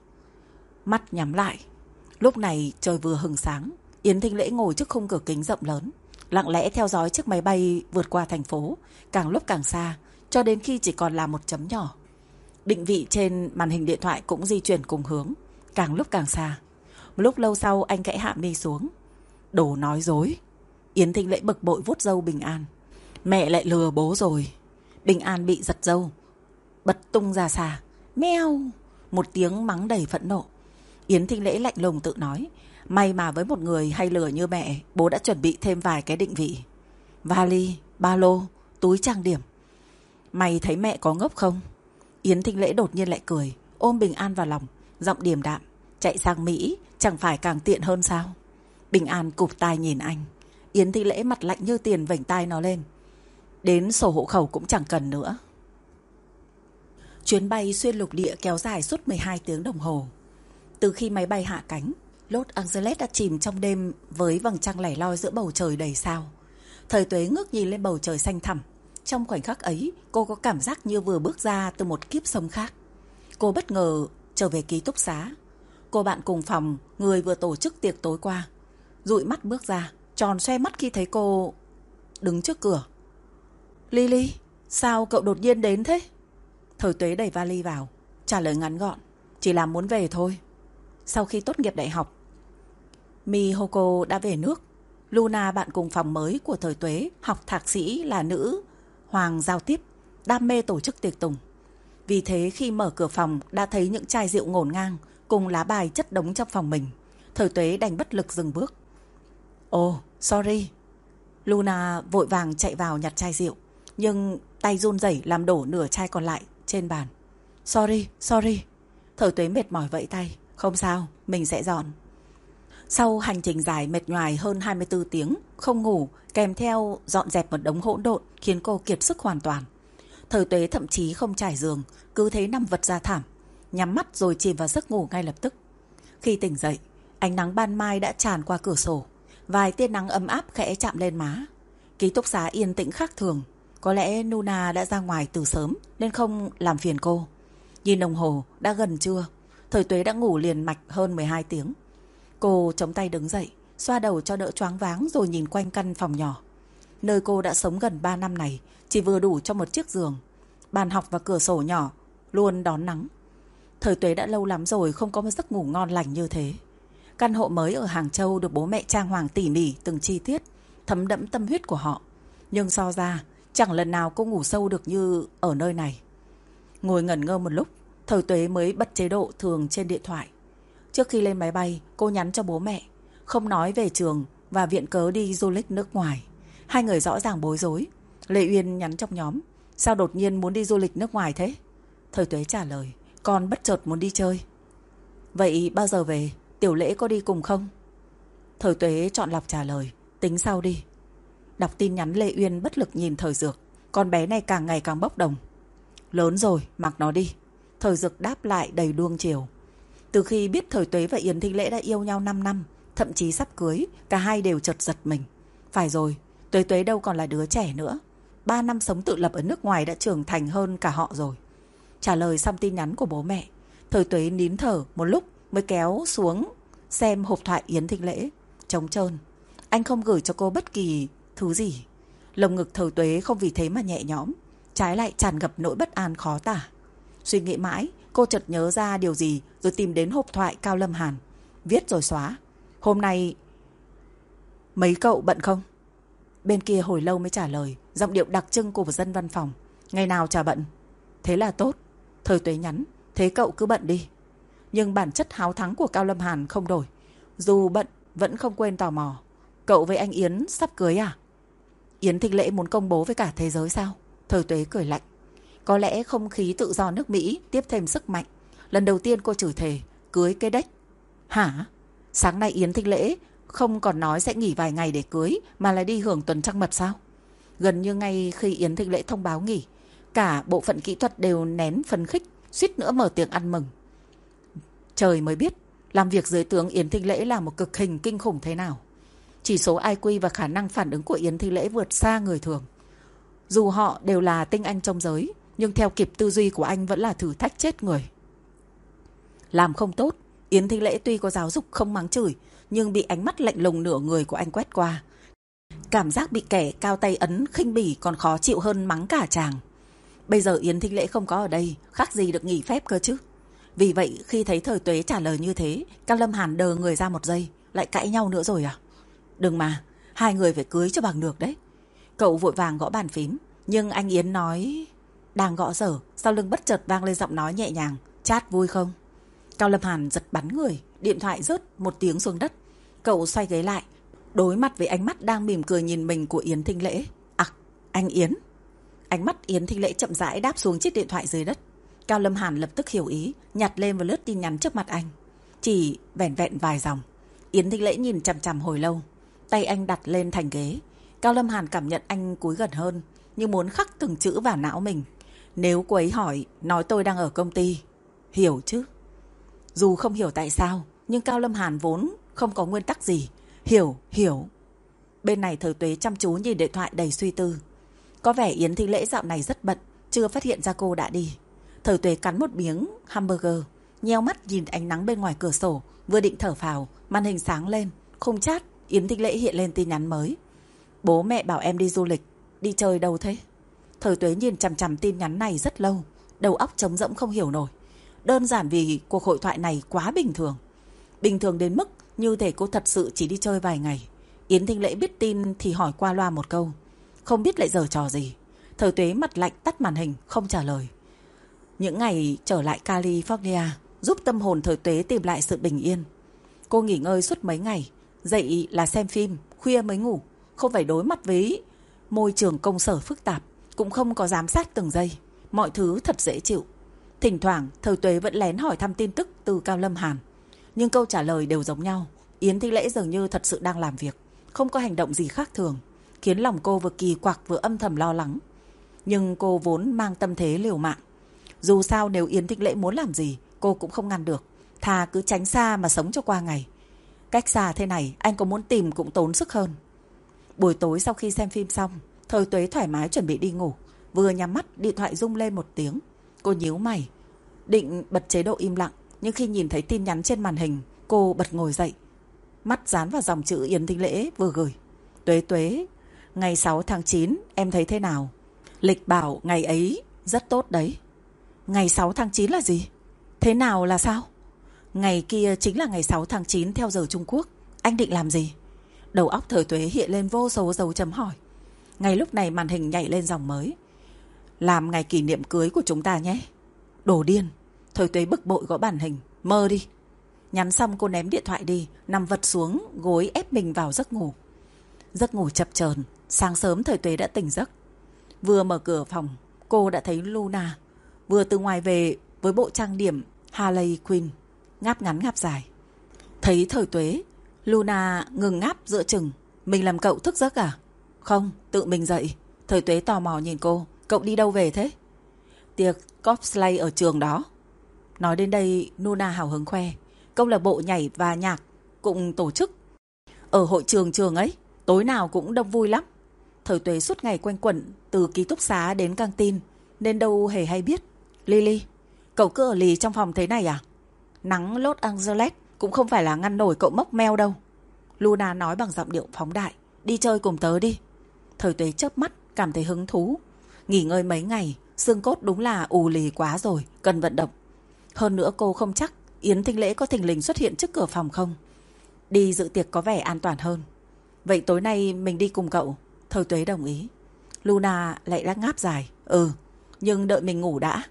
S1: Mắt nhắm lại. Lúc này trời vừa hừng sáng. Yến Thính Lễ ngồi trước khung cửa kính rộng lớn. lặng lẽ theo dõi chiếc máy bay vượt qua thành phố, càng lúc càng xa, cho đến khi chỉ còn là một chấm nhỏ. Định vị trên màn hình điện thoại cũng di chuyển cùng hướng, càng lúc càng xa. Một lúc lâu sau anh khẽ hạ mi xuống. Đồ nói dối. Yến Thinh Lễ bực bội vuốt râu Bình An. Mẹ lại lừa bố rồi. Bình An bị giật râu, bật tung ra xa. Meo! Một tiếng mắng đầy phẫn nộ. Yến Thinh Lễ lạnh lùng tự nói. May mà với một người hay lừa như mẹ, bố đã chuẩn bị thêm vài cái định vị. Vali, ba lô, túi trang điểm. Mày thấy mẹ có ngốc không? Yến Thinh Lễ đột nhiên lại cười, ôm Bình An vào lòng, giọng điềm đạm. Chạy sang Mỹ chẳng phải càng tiện hơn sao? Bình An cụp tai nhìn anh. Yến Thinh Lễ mặt lạnh như tiền vểnh tai nó lên. Đến sổ hộ khẩu cũng chẳng cần nữa. Chuyến bay xuyên lục địa kéo dài suốt 12 tiếng đồng hồ. Từ khi máy bay hạ cánh, Los Angeles đã chìm trong đêm với vầng trăng lẻ loi giữa bầu trời đầy sao. Thời Tuế ngước nhìn lên bầu trời xanh thẳm. Trong khoảnh khắc ấy, cô có cảm giác như vừa bước ra từ một kiếp sống khác. Cô bất ngờ trở về ký túc xá. Cô bạn cùng phòng, người vừa tổ chức tiệc tối qua, dụi mắt bước ra, tròn xoe mắt khi thấy cô đứng trước cửa. Lily, sao cậu đột nhiên đến thế? Thời Tuế đẩy vali vào, trả lời ngắn gọn. Chỉ là muốn về thôi. Sau khi tốt nghiệp đại học, Mihoko đã về nước. Luna, bạn cùng phòng mới của Thời Tuế, học thạc sĩ là nữ hoàng giao tiếp, đam mê tổ chức tiệc tùng. Vì thế khi mở cửa phòng đã thấy những chai rượu ngổn ngang cùng lá bài chất đống trong phòng mình. Thời Tuế đành bất lực dừng bước. Ồ, sorry. Luna vội vàng chạy vào nhặt chai rượu, nhưng tay run rẩy làm đổ nửa chai còn lại trên bàn. Sorry. Thời Tuế mệt mỏi vẫy tay. Không sao, mình sẽ dọn. Sau hành trình dài mệt nhoài hơn 24 tiếng, không ngủ, kèm theo dọn dẹp một đống hỗn độn khiến cô kiệt sức hoàn toàn. Thời Tuế thậm chí không trải giường, cứ thế nằm vật ra thảm, nhắm mắt rồi chìm vào giấc ngủ ngay lập tức. Khi tỉnh dậy, ánh nắng ban mai đã tràn qua cửa sổ, vài tia nắng ấm áp khẽ chạm lên má. Ký túc xá yên tĩnh khác thường, có lẽ Nuna đã ra ngoài từ sớm nên không làm phiền cô. Nhìn đồng hồ đã gần trưa, Thời Tuế đã ngủ liền mạch hơn 12 tiếng. Cô chống tay đứng dậy, xoa đầu cho đỡ choáng váng rồi nhìn quanh căn phòng nhỏ. Nơi cô đã sống gần 3 năm này chỉ vừa đủ cho một chiếc giường, bàn học và cửa sổ nhỏ luôn đón nắng. Thời Tuế đã lâu lắm rồi không có một giấc ngủ ngon lành như thế. Căn hộ mới ở Hàng Châu được bố mẹ trang hoàng tỉ mỉ từng chi tiết, thấm đẫm tâm huyết của họ. Nhưng so ra, chẳng lần nào cô ngủ sâu được như ở nơi này. Ngồi ngẩn ngơ một lúc, Thời Tuế mới bật chế độ thường trên điện thoại. Trước khi lên máy bay, cô nhắn cho bố mẹ, không nói về trường và viện cớ đi du lịch nước ngoài. Hai người rõ ràng bối rối. Lê Uyên nhắn trong nhóm, sao đột nhiên muốn đi du lịch nước ngoài thế? Thời Tuế trả lời, con bất chợt muốn đi chơi. Vậy bao giờ về? Tiểu Lễ có đi cùng không? Thời Tuế chọn lọc trả lời, tính sau đi. Đọc tin nhắn Lê Uyên bất lực nhìn Thời Dược, con bé này càng ngày càng bốc đồng. Lớn rồi, mặc nó đi. Thời Dược đáp lại đầy nuông chiều. Từ khi biết Thời Tuế và Yến Thinh Lễ đã yêu nhau 5 năm, thậm chí sắp cưới, cả hai đều chợt giật mình. Phải rồi, Tuế Tuế đâu còn là đứa trẻ nữa. 3 năm sống tự lập ở nước ngoài đã trưởng thành hơn cả họ rồi. Trả lời xong tin nhắn của bố mẹ, Thời Tuế nín thở một lúc mới kéo xuống xem hộp thoại Yến Thinh Lễ. Trống trơn. Anh không gửi cho cô bất kỳ thứ gì. Lồng ngực Thời Tuế không vì thế mà nhẹ nhõm, trái lại tràn ngập nỗi bất an khó tả. Suy nghĩ mãi, cô chợt nhớ ra điều gì rồi tìm đến hộp thoại Cao Lâm Hàn. Viết rồi xóa. Hôm nay mấy cậu bận không? Bên kia hồi lâu mới trả lời, giọng điệu đặc trưng của một dân văn phòng. Ngày nào chả bận. Thế là tốt. Thời Tuế nhắn, thế cậu cứ bận đi. Nhưng bản chất háo thắng của Cao Lâm Hàn không đổi. Dù bận vẫn không quên tò mò. Cậu với anh Yến sắp cưới à? Yến Thinh Lễ muốn công bố với cả thế giới sao? Thời Tuế cười lạnh. Có lẽ không khí tự do nước Mỹ tiếp thêm sức mạnh. Lần đầu tiên cô chửi thề, cưới cái đếch. Hả? Sáng nay Yến Thinh Lễ không còn nói sẽ nghỉ vài ngày để cưới, mà lại đi hưởng tuần trăng mật sao? Gần như ngay khi Yến Thinh Lễ thông báo nghỉ, cả bộ phận kỹ thuật đều nén phấn khích, suýt nữa mở tiệc ăn mừng. Trời mới biết, làm việc dưới tướng Yến Thinh Lễ là một cực hình kinh khủng thế nào. Chỉ số IQ và khả năng phản ứng của Yến Thinh Lễ vượt xa người thường. Dù họ đều là tinh anh trong giới, nhưng theo kịp tư duy của anh vẫn là thử thách chết người. Làm không tốt, Yến Thinh Lễ tuy có giáo dục không mắng chửi, nhưng bị ánh mắt lạnh lùng nửa người của anh quét qua. Cảm giác bị kẻ cao tay ấn khinh bỉ còn khó chịu hơn mắng cả chàng. Bây giờ Yến Thính Lễ không có ở đây, khác gì được nghỉ phép cơ chứ. Vì vậy khi thấy Thời Tuế trả lời như thế, Cao Lâm Hàn đờ người ra một giây. Lại cãi nhau nữa rồi à? Đừng mà, hai người phải cưới cho bằng được đấy. Cậu vội vàng gõ bàn phím, nhưng anh Yến nói... Đang gõ dở, sau lưng bất chợt vang lên giọng nói nhẹ nhàng. Chat vui không? Cao Lâm Hàn giật bắn người, điện thoại rớt một tiếng xuống đất. Cậu xoay ghế lại, đối mặt với ánh mắt đang mỉm cười nhìn mình của Yến Thính Lễ. À, anh Yến. Ánh mắt Yến Thính Lễ chậm rãi đáp xuống chiếc điện thoại dưới đất. Cao Lâm Hàn lập tức hiểu ý, nhặt lên và lướt tin nhắn trước mặt anh. Chỉ vẻn vẹn vài dòng. Yến Thính Lễ nhìn chằm chằm hồi lâu. Tay anh đặt lên thành ghế. Cao Lâm Hàn cảm nhận anh cúi gần hơn, như muốn khắc từng chữ vào não mình. Nếu cô ấy hỏi, nói tôi đang ở công ty. Hiểu chứ? Dù không hiểu tại sao, nhưng Cao Lâm Hàn vốn không có nguyên tắc gì. Hiểu. Bên này Thời Tuế chăm chú nhìn điện thoại đầy suy tư. Có vẻ Yến Thính Lễ dạo này rất bận, chưa phát hiện ra cô đã đi. Thời Tuế cắn một miếng hamburger, nheo mắt nhìn ánh nắng bên ngoài cửa sổ, vừa định thở phào, màn hình sáng lên, không chat, Yến Thính Lễ hiện lên tin nhắn mới. Bố mẹ bảo em đi du lịch, đi chơi đâu thế? Thời Tuế nhìn chằm chằm tin nhắn này rất lâu, đầu óc trống rỗng không hiểu nổi. Đơn giản vì cuộc hội thoại này quá bình thường. Bình thường đến mức như thể cô thật sự chỉ đi chơi vài ngày. Yến Thính Lễ biết tin thì hỏi qua loa một câu, không biết lại giở trò gì. Thời Tuế mặt lạnh tắt màn hình, không trả lời. Những ngày trở lại California giúp tâm hồn Thời Tuế tìm lại sự bình yên. Cô nghỉ ngơi suốt mấy ngày, dậy là xem phim, khuya mới ngủ, không phải đối mặt với môi trường công sở phức tạp, cũng không có giám sát từng giây. Mọi thứ thật dễ chịu. Thỉnh thoảng Thời Tuế vẫn lén hỏi thăm tin tức từ Cao Lâm Hàn, nhưng câu trả lời đều giống nhau. Yến Thính Lễ dường như thật sự đang làm việc, không có hành động gì khác thường, khiến lòng cô vừa kỳ quặc vừa âm thầm lo lắng. Nhưng cô vốn mang tâm thế liều mạng. Dù sao nếu Yến Thính Lễ muốn làm gì, cô cũng không ngăn được. Thà cứ tránh xa mà sống cho qua ngày. Cách xa thế này, anh có muốn tìm cũng tốn sức hơn. Buổi tối sau khi xem phim xong, Thời Tuế thoải mái chuẩn bị đi ngủ. Vừa nhắm mắt, điện thoại rung lên một tiếng. Cô nhíu mày, định bật chế độ im lặng, nhưng khi nhìn thấy tin nhắn trên màn hình, cô bật ngồi dậy. Mắt dán vào dòng chữ Yến Thính Lễ vừa gửi. Tuế, ngày 6 tháng 9 em thấy thế nào? Lịch bảo ngày ấy rất tốt đấy. Ngày 6 tháng 9 là gì? Thế nào là sao? Ngày kia chính là ngày 6 tháng 9 theo giờ Trung Quốc. Anh định làm gì? Đầu óc Thời Tuế hiện lên vô số dấu chấm hỏi. Ngay lúc này màn hình nhảy lên dòng mới. Làm ngày kỷ niệm cưới của chúng ta nhé. Đồ điên. Thời Tuế bực bội gõ màn hình. Mơ đi. Nhắn xong cô ném điện thoại đi, nằm vật xuống gối ép mình vào giấc ngủ. Giấc ngủ chập chờn. Sáng sớm Thời Tuế đã tỉnh giấc. Vừa mở cửa phòng, cô đã thấy Luna vừa từ ngoài về với bộ trang điểm Harley Quinn, ngáp ngắn ngáp dài. Thấy Thời Tuế, Luna ngừng ngáp giữa chừng. Mình làm cậu thức giấc à? Không, tự mình dậy. Thời Tuế tò mò nhìn cô. Cậu đi đâu về thế? Tiệc cosplay ở trường đó. Nói đến đây, Luna hào hứng khoe. Câu lạc bộ nhảy và nhạc cũng tổ chức ở hội trường ấy. Tối nào cũng đông vui lắm. Thời Tuế suốt ngày quanh quẩn từ ký túc xá đến căng tin, nên đâu hề hay biết. Lily, cậu cứ ở lì trong phòng thế này à? Nắng Los Angeles cũng không phải là ngăn nổi cậu mốc meo đâu. Luna nói bằng giọng điệu phóng đại. Đi chơi cùng tớ đi. Thời Tuế chớp mắt, cảm thấy hứng thú. Nghỉ ngơi mấy ngày, xương cốt đúng là ù lì quá rồi, cần vận động. Hơn nữa cô không chắc Yến Thính Lễ có thình lình xuất hiện trước cửa phòng không. Đi dự tiệc có vẻ an toàn hơn. Vậy tối nay mình đi cùng cậu. Thời Tuế đồng ý. Luna lại đã ngáp dài. Nhưng đợi mình ngủ đã.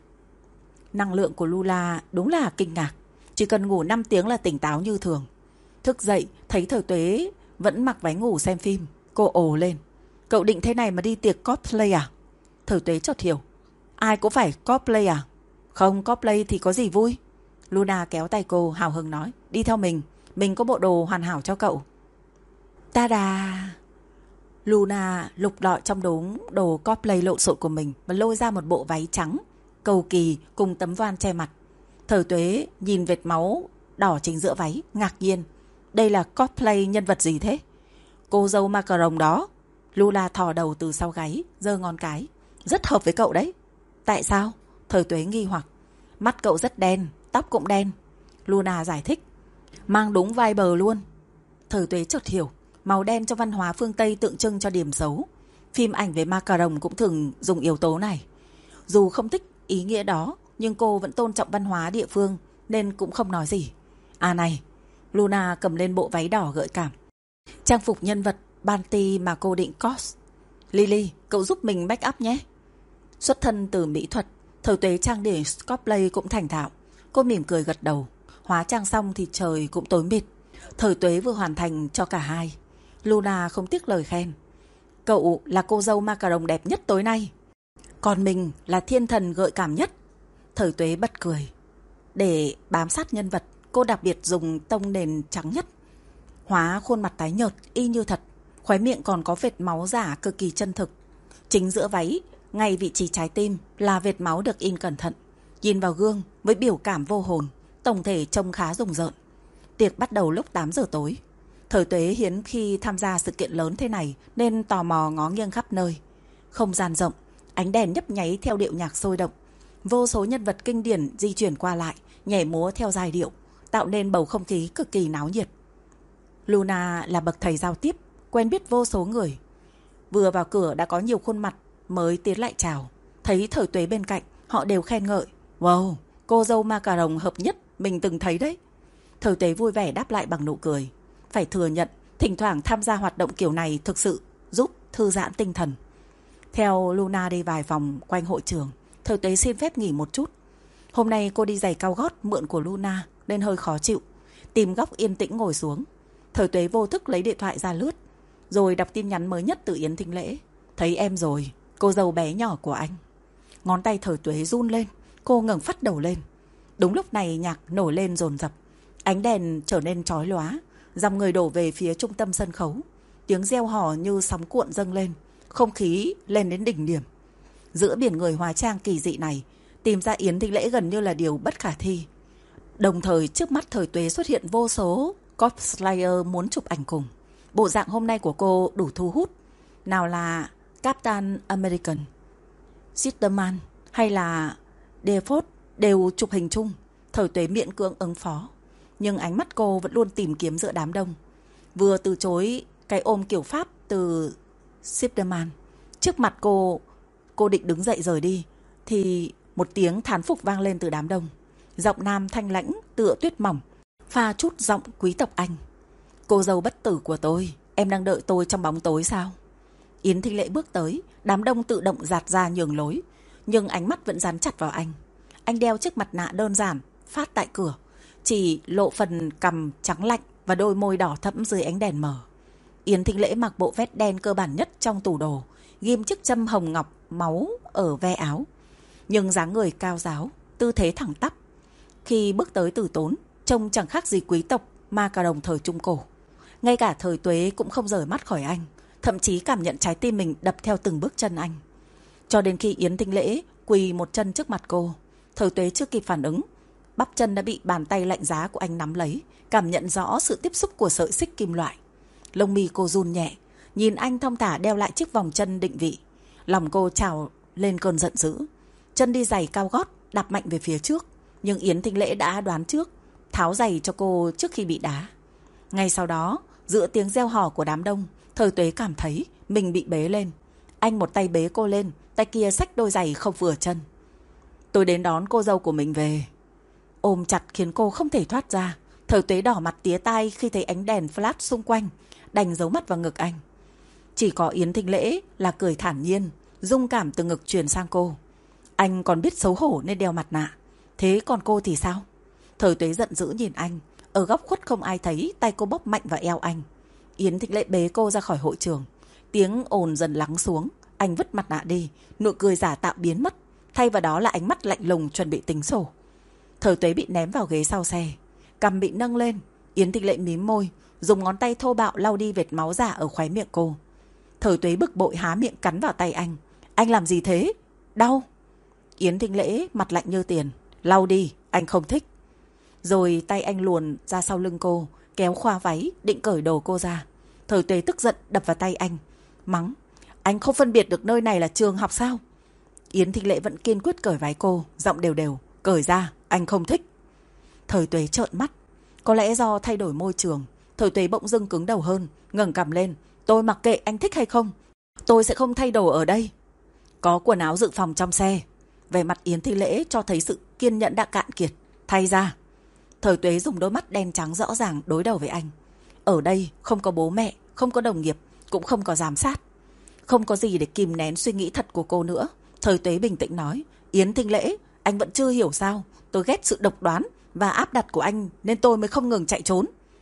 S1: Năng lượng của Luna đúng là kinh ngạc. Chỉ cần ngủ 5 tiếng là tỉnh táo như thường. Thức dậy thấy Thời Tuế vẫn mặc váy ngủ xem phim. Cô ồ lên. Cậu định thế này mà đi tiệc cosplay à? Thời Tuế chợt hiểu. Ai cũng phải cosplay à? Không cosplay thì có gì vui. Luna kéo tay cô hào hứng nói. Đi theo mình có bộ đồ hoàn hảo cho cậu. Ta-da! Luna lục lọi trong đống đồ cosplay lộn xộn của mình và lôi ra một bộ váy trắng cầu kỳ cùng tấm voan che mặt. Thời Tuế nhìn vệt máu đỏ chính giữa váy, ngạc nhiên. Đây là cosplay nhân vật gì thế? Cô dâu macaron đó. Luna thò đầu từ sau gáy, giơ ngón cái. Rất hợp với cậu đấy. Tại sao? Thời Tuế nghi hoặc. Mắt cậu rất đen, tóc cũng đen. Luna giải thích. Mang đúng vibe luôn. Thời Tuế chợt hiểu. Màu đen trong văn hóa phương Tây tượng trưng cho điểm xấu. Phim ảnh về ma cà rồng cũng thường dùng yếu tố này. Dù không thích ý nghĩa đó, nhưng cô vẫn tôn trọng văn hóa địa phương nên cũng không nói gì. À này, Luna cầm lên bộ váy đỏ gợi cảm. Trang phục nhân vật Banti mà cô định cos. Lily, cậu giúp mình make up nhé. Xuất thân từ mỹ thuật, Thời Tuế trang điểm cosplay cũng thành thạo. Cô mỉm cười gật đầu. Hóa trang xong thì trời cũng tối mịt. Thời Tuế vừa hoàn thành cho cả hai. Luna không tiếc lời khen. Cậu là cô dâu ma cà rồng đẹp nhất tối nay. Còn mình là thiên thần gợi cảm nhất. Thời Tuế bật cười. Để bám sát nhân vật, cô đặc biệt dùng tông nền trắng nhất. Hóa khuôn mặt tái nhợt, y như thật. Khóe miệng còn có vệt máu giả cực kỳ chân thực. Chính giữa váy, ngay vị trí trái tim là vệt máu được in cẩn thận. Nhìn vào gương với biểu cảm vô hồn, tổng thể trông khá rùng rợn. Tiệc bắt đầu lúc 8 giờ tối. Thời Tuế hiếm khi tham gia sự kiện lớn thế này nên tò mò ngó nghiêng khắp nơi. Không gian rộng, ánh đèn nhấp nháy theo điệu nhạc sôi động. Vô số nhân vật kinh điển di chuyển qua lại, nhảy múa theo giai điệu, tạo nên bầu không khí cực kỳ náo nhiệt. Luna là bậc thầy giao tiếp, quen biết vô số người. Vừa vào cửa đã có nhiều khuôn mặt mới tiến lại chào. Thấy Thời Tuế bên cạnh, họ đều khen ngợi. Wow, cô dâu ma cà rồng hợp nhất mình từng thấy đấy. Thời Tuế vui vẻ đáp lại bằng nụ cười. Phải thừa nhận, thỉnh thoảng tham gia hoạt động kiểu này thực sự giúp thư giãn tinh thần. Theo Luna đi vài vòng quanh hội trường, Thời Tuế xin phép nghỉ một chút. Hôm nay cô đi giày cao gót mượn của Luna nên hơi khó chịu. Tìm góc yên tĩnh ngồi xuống. Thời Tuế vô thức lấy điện thoại ra lướt, rồi đọc tin nhắn mới nhất từ Yến Thính Lễ. Thấy em rồi, cô dâu bé nhỏ của anh. Ngón tay Thời Tuế run lên, cô ngẩng phát đầu lên. Đúng lúc này nhạc nổi lên dồn dập. Ánh đèn trở nên chói lóa, dòng người đổ về phía trung tâm sân khấu. Tiếng reo hò như sóng cuộn dâng lên, không khí lên đến đỉnh điểm. Giữa biển người hóa trang kỳ dị này, tìm ra Yến Thính Lễ gần như là điều bất khả thi. Đồng thời trước mắt Thời Tuế xuất hiện vô số cosplayer muốn chụp ảnh cùng. Bộ dạng hôm nay của cô đủ thu hút. Nào là Captain American, Spiderman hay là Deadpool đều chụp hình chung. Thời Tuế miễn cưỡng ứng phó. Nhưng ánh mắt cô vẫn luôn tìm kiếm giữa đám đông. Vừa từ chối cái ôm kiểu Pháp từ Spiderman. Trước mặt cô định đứng dậy rời đi, thì một tiếng thán phục vang lên từ đám đông. Giọng nam thanh lãnh tựa tuyết mỏng, pha chút giọng quý tộc Anh. Cô dâu bất tử của tôi, em đang đợi tôi trong bóng tối sao? Yến Thính Lễ bước tới, đám đông tự động dạt ra nhường lối, nhưng ánh mắt vẫn dán chặt vào anh. Anh đeo chiếc mặt nạ đơn giản phát tại cửa, chỉ lộ phần cằm trắng lạnh và đôi môi đỏ thẫm dưới ánh đèn mờ. Yến Thính Lễ mặc bộ vest đen cơ bản nhất trong tủ đồ, ghim chiếc châm hồng ngọc máu ở ve áo, nhưng dáng người cao ráo, tư thế thẳng tắp. Khi bước tới từ tốn, trông chẳng khác gì quý tộc ma cà rồng thời Trung Cổ. Ngay cả Thời Tuế cũng không rời mắt khỏi anh, thậm chí cảm nhận trái tim mình đập theo từng bước chân anh. Cho đến khi Yến Thính Lễ quỳ một chân trước mặt cô, Thời Tuế chưa kịp phản ứng, bắp chân đã bị bàn tay lạnh giá của anh nắm lấy, cảm nhận rõ sự tiếp xúc của sợi xích kim loại. Lông mi cô run nhẹ, nhìn anh thong thả đeo lại chiếc vòng chân định vị. Lòng cô trào lên cơn giận dữ. Chân đi giày cao gót đạp mạnh về phía trước, nhưng Yến Thính Lễ đã đoán trước, tháo giày cho cô trước khi bị đá. Ngay sau đó, giữa tiếng reo hò của đám đông, Thời Tuế cảm thấy mình bị bế lên. Anh một tay bế cô lên, tay kia xách đôi giày không vừa chân. Tôi đến đón cô dâu của mình về. Ôm chặt khiến cô không thể thoát ra. Thời Tuế đỏ mặt tía tai khi thấy ánh đèn flash xung quanh, đành giấu mắt vào ngực anh. Chỉ có Yến Thính Lễ là cười thản nhiên, dung cảm từ ngực truyền sang cô. Anh còn biết xấu hổ nên đeo mặt nạ. Thế còn cô thì sao? Thời Tuế giận dữ nhìn anh. Ở góc khuất không ai thấy, tay cô bóp mạnh vào eo anh. Yến Thính Lễ bế cô ra khỏi hội trường. Tiếng ồn dần lắng xuống. Anh vứt mặt nạ đi, nụ cười giả tạo biến mất. Thay vào đó là ánh mắt lạnh lùng chuẩn bị tính sổ. Thời Tuế bị ném vào ghế sau xe, cằm bị nâng lên. Yến Thính Lễ mím môi, dùng ngón tay thô bạo lau đi vệt máu giả ở khóe miệng cô. Thời Tuế bực bội há miệng cắn vào tay anh. Anh làm gì thế? Đau. Yến Thính Lễ mặt lạnh như tiền. Lau đi, anh không thích. Rồi tay anh luồn ra sau lưng cô, kéo khoa váy định cởi đồ cô ra. Thời Tuế tức giận đập vào tay anh, mắng. Anh không phân biệt được nơi này là trường học sao? Yến Thính Lễ vẫn kiên quyết cởi váy cô, giọng đều đều. Cởi ra, anh không thích. Thời Tuế trợn mắt. Có lẽ do thay đổi môi trường, Thời Tuế bỗng dưng cứng đầu hơn, ngẩng cằm lên. Tôi mặc kệ anh thích hay không, tôi sẽ không thay đồ ở đây. Có quần áo dự phòng trong xe. Về mặt Yến Thị Lễ cho thấy sự kiên nhẫn đã cạn kiệt. Thay ra. Thời Tuế dùng đôi mắt đen trắng rõ ràng đối đầu với anh. Ở đây không có bố mẹ, không có đồng nghiệp, cũng không có giám sát. Không có gì để kìm nén suy nghĩ thật của cô nữa. Thời Tuế bình tĩnh nói. Yến Thị Lễ, anh vẫn chưa hiểu sao. Tôi ghét sự độc đoán và áp đặt của anh nên tôi mới không ngừng chạy trốn.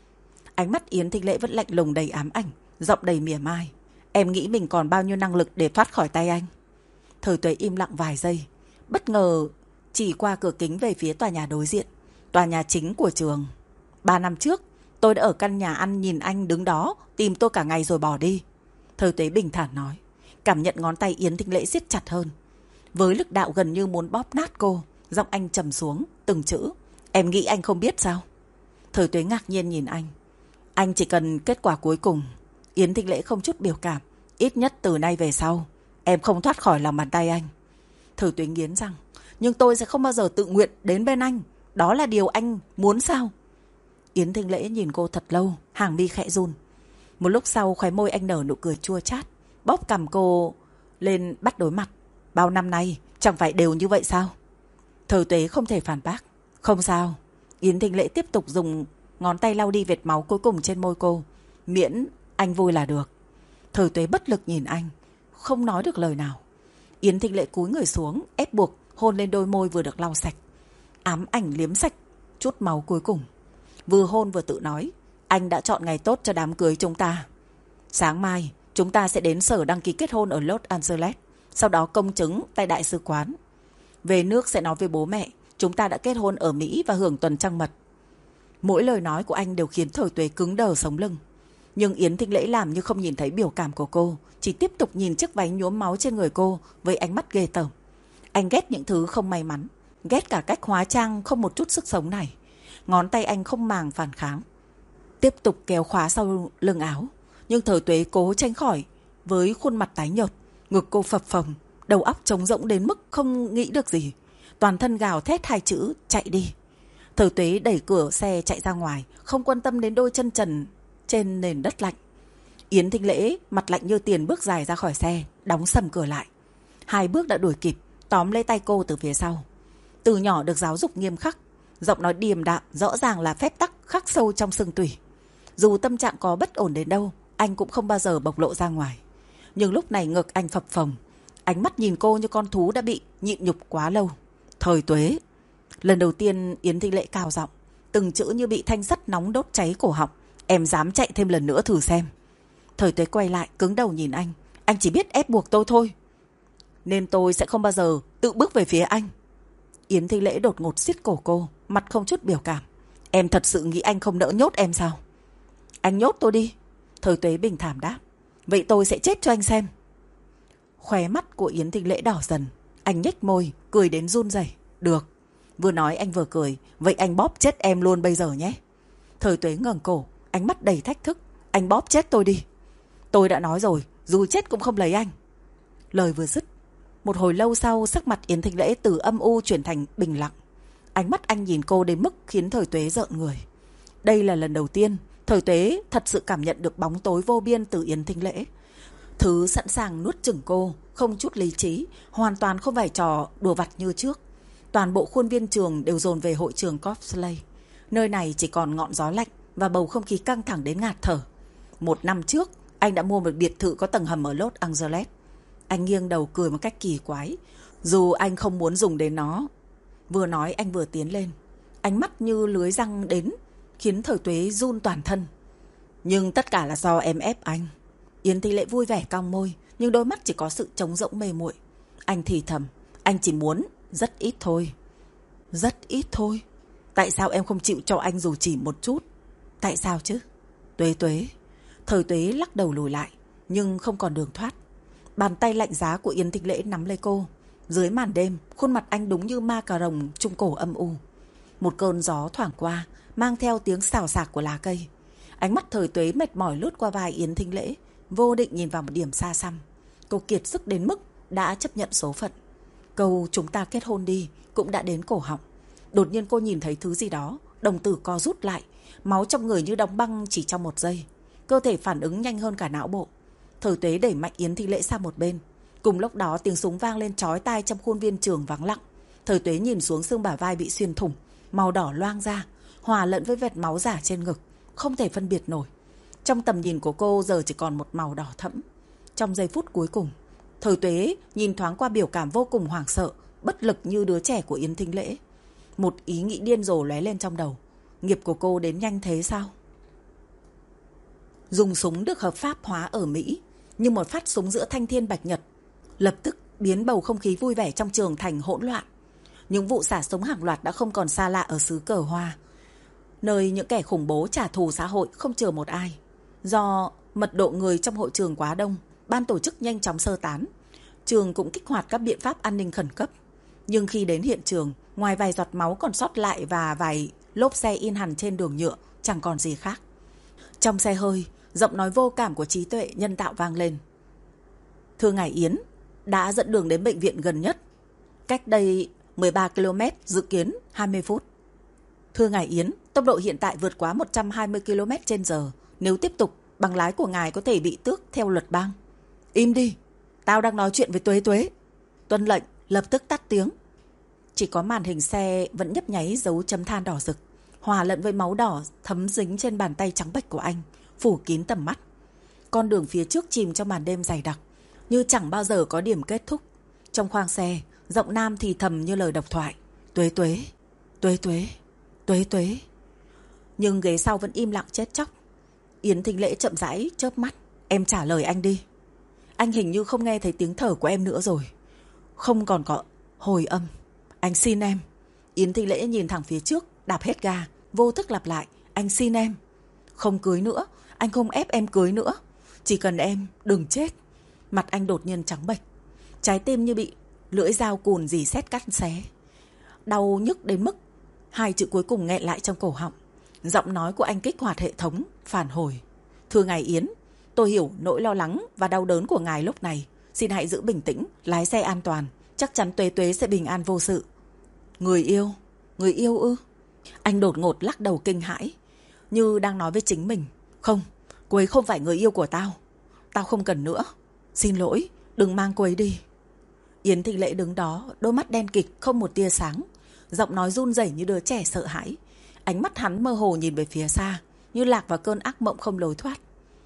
S1: Ánh mắt Yến Thị Lễ vẫn lạnh lùng đầy ám ảnh, giọng đầy mỉa mai. Em nghĩ mình còn bao nhiêu năng lực để thoát khỏi tay anh? Thời Tuế im lặng vài giây, bất ngờ chỉ qua cửa kính về phía tòa nhà đối diện, tòa nhà chính của trường. 3 năm trước, tôi đã ở căn nhà ăn nhìn anh đứng đó, tìm tôi cả ngày rồi bỏ đi. Thời Tuế bình thản nói, cảm nhận ngón tay Yến Thị Lễ siết chặt hơn. Với lực đạo gần như muốn bóp nát cô, giọng anh trầm xuống, từng chữ. Em nghĩ anh không biết sao? Thời Tuế ngạc nhiên nhìn anh. Anh chỉ cần kết quả cuối cùng. Yến Thị Lễ không chút biểu cảm. Ít nhất từ nay về sau, em không thoát khỏi lòng bàn tay anh. Thời Tuế nghiến răng. Nhưng tôi sẽ không bao giờ tự nguyện đến bên anh. Đó là điều anh muốn sao? Yến Thị Lễ nhìn cô thật lâu, hàng mi khẽ run. Một lúc sau khóe môi anh nở nụ cười chua chát, bóp cằm cô lên bắt đối mặt. Bao năm nay chẳng phải đều như vậy sao? Thời Tuế không thể phản bác. Không sao. Yến Thị Lễ tiếp tục dùng ngón tay lau đi vệt máu cuối cùng trên môi cô. Miễn anh vui là được. Thời Tuế bất lực nhìn anh, không nói được lời nào. Yến Thị Lễ cúi người xuống, ép buộc hôn lên đôi môi vừa được lau sạch. Ám ảnh liếm sạch chút máu cuối cùng. Vừa hôn vừa tự nói, anh đã chọn ngày tốt cho đám cưới chúng ta. Sáng mai chúng ta sẽ đến sở đăng ký kết hôn ở Los Angeles, sau đó công chứng tại đại sứ quán. Về nước sẽ nói với bố mẹ chúng ta đã kết hôn ở Mỹ và hưởng tuần trăng mật. Mỗi lời nói của anh đều khiến Thời Tuế cứng đờ sống lưng. Nhưng Yến Thị Lễ làm như không nhìn thấy biểu cảm của cô, chỉ tiếp tục nhìn chiếc váy nhuốm máu trên người cô với ánh mắt ghê tởm. Anh ghét những thứ không may mắn, ghét cả cách hóa trang không một chút sức sống này. Ngón tay anh không màng phản kháng, tiếp tục kéo khóa sau lưng áo. Nhưng Thời Tuế cố tránh khỏi với khuôn mặt tái nhợt. Ngực cô phập phồng, đầu óc trống rỗng đến mức không nghĩ được gì. Toàn thân gào thét hai chữ chạy đi. Thời Tuế đẩy cửa xe chạy ra ngoài, không quan tâm đến đôi chân trần trên nền đất lạnh. Yến Thị Lễ mặt lạnh như tiền bước dài ra khỏi xe, đóng sầm cửa lại. 2 bước đã đuổi kịp, tóm lấy tay cô từ phía sau. Từ nhỏ được giáo dục nghiêm khắc, giọng nói điềm đạm rõ ràng là phép tắc khắc sâu trong xương tủy. Dù tâm trạng có bất ổn đến đâu, anh cũng không bao giờ bộc lộ ra ngoài. Nhưng lúc này ngực anh phập phồng, ánh mắt nhìn cô như con thú đã bị nhịn nhục quá lâu. Thời Tuế. Lần đầu tiên Yến Thị Lễ cao giọng, từng chữ như bị thanh sắt nóng đốt cháy cổ họng. Em dám chạy thêm lần nữa thử xem. Thời Tuế quay lại cứng đầu nhìn anh. Anh chỉ biết ép buộc tôi thôi, nên tôi sẽ không bao giờ tự bước về phía anh. Yến Thị Lễ đột ngột siết cổ cô, mặt không chút biểu cảm. Em thật sự nghĩ anh không nỡ nhốt em sao? Anh nhốt tôi đi. Thời Tuế bình thản đáp. Vậy tôi sẽ chết cho anh xem. Khóe mắt của Yến Thị Lễ đỏ dần. Anh nhếch môi, cười đến run rẩy. Được. Vừa nói anh vừa cười. Vậy anh bóp chết em luôn bây giờ nhé. Thời Tuế ngẩng cổ, ánh mắt đầy thách thức. Anh bóp chết tôi đi. Tôi đã nói rồi, dù chết cũng không lấy anh. Lời vừa dứt, một hồi lâu sau, sắc mặt Yến Thị Lễ từ âm u chuyển thành bình lặng. Ánh mắt anh nhìn cô đến mức khiến Thời Tuế rợn người. Đây là lần đầu tiên Thời Tuế thật sự cảm nhận được bóng tối vô biên từ Yến Thị Lễ. Thứ sẵn sàng nuốt chửng cô, không chút lý trí, hoàn toàn không phải trò đùa vặt như trước. Toàn bộ khuôn viên trường đều dồn về hội trường Copsley. Nơi này chỉ còn ngọn gió lạnh và bầu không khí căng thẳng đến ngạt thở. 1 năm trước, anh đã mua một biệt thự có tầng hầm ở Los Angeles. Anh nghiêng đầu cười một cách kỳ quái, dù anh không muốn dùng đến nó. Vừa nói anh vừa tiến lên, ánh mắt như lưới răng đến, khiến Thời Tuế run toàn thân. Nhưng tất cả là do em ép anh. Yến Thị Lễ vui vẻ cong môi, nhưng đôi mắt chỉ có sự trống rỗng mê muội. Anh thì thầm, anh chỉ muốn rất ít thôi. Rất ít thôi. Tại sao em không chịu cho anh dù chỉ một chút? Tại sao chứ? Tuế Tuế. Thời Tuế lắc đầu lùi lại, nhưng không còn đường thoát. Bàn tay lạnh giá của Yến Thị Lễ nắm lấy cô. Dưới màn đêm, khuôn mặt anh đúng như ma cà rồng trung cổ âm u. Một cơn gió thoảng qua, mang theo tiếng xào xạc của lá cây. Ánh mắt Thời Tuế mệt mỏi lướt qua vai Yến Thị Lễ, vô định nhìn vào một điểm xa xăm. Cô kiệt sức đến mức đã chấp nhận số phận. Câu chúng ta kết hôn đi cũng đã đến cổ họng. Đột nhiên cô nhìn thấy thứ gì đó đồng tử co rút lại, máu trong người như đóng băng chỉ trong 1 giây. Cơ thể phản ứng nhanh hơn cả não bộ. Thời Tuế đẩy mạnh Yến Thị Lễ sang một bên. Cùng lúc đó tiếng súng vang lên chói tai trong khuôn viên trường vắng lặng. Thời Tuế nhìn xuống xương bả vai bị xuyên thủng, màu đỏ loang ra, hòa lẫn với vệt máu giả trên ngực, không thể phân biệt nổi. Trong tầm nhìn của cô giờ chỉ còn một màu đỏ thẫm. Trong giây phút cuối cùng, Thời Tuế nhìn thoáng qua biểu cảm vô cùng hoảng sợ, bất lực như đứa trẻ của Yến Thính Lễ. Một ý nghĩ điên rồ lóe lên trong đầu. Nghiệp của cô đến nhanh thế sao? Dùng súng được hợp pháp hóa ở Mỹ, nhưng một phát súng giữa thanh thiên bạch nhật lập tức biến bầu không khí vui vẻ trong trường thành hỗn loạn. Những vụ xả súng hàng loạt đã không còn xa lạ ở xứ Cờ Hoa, nơi những kẻ khủng bố trả thù xã hội không chừa một ai. Do mật độ người trong hội trường quá đông, ban tổ chức nhanh chóng sơ tán. Trường cũng kích hoạt các biện pháp an ninh khẩn cấp. Nhưng khi đến hiện trường, ngoài vài giọt máu còn sót lại và vài lốp xe in hằn trên đường nhựa, chẳng còn gì khác. Trong xe hơi, giọng nói vô cảm của trí tuệ nhân tạo vang lên. Thưa ngài Yến, đã dẫn đường đến bệnh viện gần nhất. Cách đây 13 km, dự kiến 20 phút. Thưa ngài Yến, tốc độ hiện tại vượt quá 120 km/h. Nếu tiếp tục, bằng lái của ngài có thể bị tước theo luật bang. Im đi, tao đang nói chuyện với Tuế Tuế. Tuân lệnh, lập tức tắt tiếng. Chỉ có màn hình xe vẫn nhấp nháy dấu chấm than đỏ rực, hòa lẫn với máu đỏ thấm dính trên bàn tay trắng bệch của anh, phủ kín tầm mắt. Con đường phía trước chìm trong màn đêm dày đặc, như chẳng bao giờ có điểm kết thúc. Trong khoang xe, giọng nam thì thầm như lời độc thoại. Tuế Tuế, Tuế Tuế, Tuế Tuế. Nhưng ghế sau vẫn im lặng chết chóc. Yến Thính Lễ chậm rãi chớp mắt. Em trả lời anh đi. Anh hình như không nghe thấy tiếng thở của em nữa rồi. Không còn có hồi âm. Anh xin em. Yến Thính Lễ nhìn thẳng phía trước, đạp hết ga, vô thức lặp lại. Anh xin em. Không cưới nữa. Anh không ép em cưới nữa. Chỉ cần em đừng chết. Mặt anh đột nhiên trắng bệch. Trái tim như bị lưỡi dao cùn dì xét cắt xé. Đau nhức đến mức 2 chữ cuối cùng nghẹn lại trong cổ họng. Giọng nói của anh kích hoạt hệ thống, phản hồi. Thưa ngài Yến, tôi hiểu nỗi lo lắng và đau đớn của ngài lúc này. Xin hãy giữ bình tĩnh, lái xe an toàn. Chắc chắn Tuế Tuế sẽ bình an vô sự. Người yêu ư? Anh đột ngột lắc đầu kinh hãi, như đang nói với chính mình. Không, cô ấy không phải người yêu của tao. Tao không cần nữa. Xin lỗi, đừng mang cô ấy đi. Yến Thính Lễ đứng đó, đôi mắt đen kịt không một tia sáng, giọng nói run rẩy như đứa trẻ sợ hãi. Ánh mắt hắn mơ hồ nhìn về phía xa, như lạc vào cơn ác mộng không lối thoát.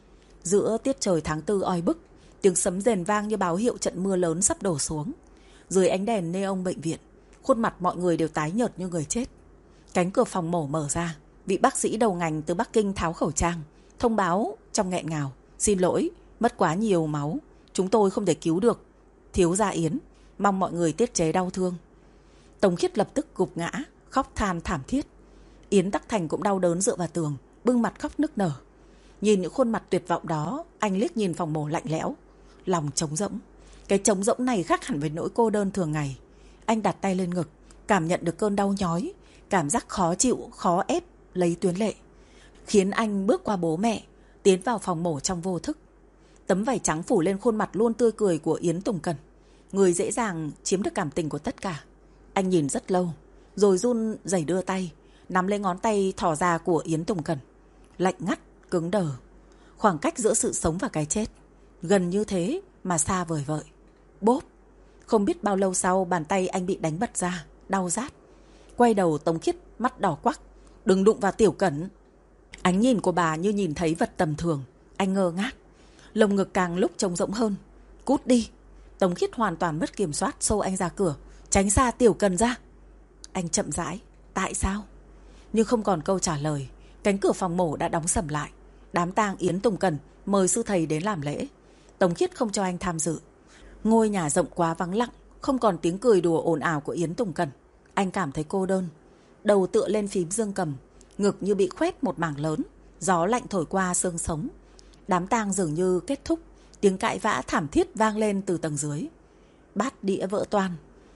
S1: Giữa tiết trời tháng 4 oi bức, tiếng sấm rền vang như báo hiệu trận mưa lớn sắp đổ xuống. Dưới ánh đèn neon bệnh viện, khuôn mặt mọi người đều tái nhợt như người chết. Cánh cửa phòng mổ mở ra, vị bác sĩ đầu ngành từ Bắc Kinh tháo khẩu trang, thông báo trong nghẹn ngào. Xin lỗi, mất quá nhiều máu, chúng tôi không thể cứu được thiếu gia Yến, mong mọi người tiết chế đau thương. Tống Khiết lập tức gục ngã, khóc than thảm thiết. Yến Tắc Thành cũng đau đớn dựa vào tường, bưng mặt khóc nức nở. Nhìn những khuôn mặt tuyệt vọng đó, anh liếc nhìn phòng mổ lạnh lẽo, lòng trống rỗng. Cái trống rỗng này khác hẳn với nỗi cô đơn thường ngày. Anh đặt tay lên ngực, cảm nhận được cơn đau nhói, cảm giác khó chịu, khó ép lấy tuyến lệ, khiến anh bước qua bố mẹ, tiến vào phòng mổ trong vô thức. Tấm vải trắng phủ lên khuôn mặt luôn tươi cười của Yến Tùng Cần, người dễ dàng chiếm được cảm tình của tất cả. Anh nhìn rất lâu, rồi run rẩy đưa tay, nắm lấy ngón tay thỏ ra của Yến Tùng Cần. Lạnh ngắt, cứng đờ. Khoảng cách giữa sự sống và cái chết, gần như thế mà xa vời vợi. Bốp. Không biết bao lâu sau, bàn tay anh bị đánh bật ra, đau rát. Quay đầu, Tống Khiết mắt đỏ quắc. Đừng đụng vào Tiểu Cẩn. Ánh nhìn của bà như nhìn thấy vật tầm thường. Anh ngơ ngác, lồng ngực càng lúc trống rỗng hơn. Cút đi. Tống Khiết hoàn toàn mất kiểm soát, xô anh ra cửa. Tránh xa Tiểu Cần ra. Anh chậm rãi. Tại sao? Nhưng không còn câu trả lời. Cánh cửa phòng mổ đã đóng sầm lại. Đám tang Yến Tùng Cần mời sư thầy đến làm lễ. Tống Khiết không cho anh tham dự. Ngôi nhà rộng quá vắng lặng, không còn tiếng cười đùa ồn ào của Yến Tùng Cần. Anh cảm thấy cô đơn. Đầu tựa lên phím dương cầm, ngực như bị khoét một mảng lớn. Gió lạnh thổi qua xương sống. Đám tang dường như kết thúc. Tiếng cãi vã thảm thiết vang lên từ tầng dưới. Bát đĩa vỡ toang,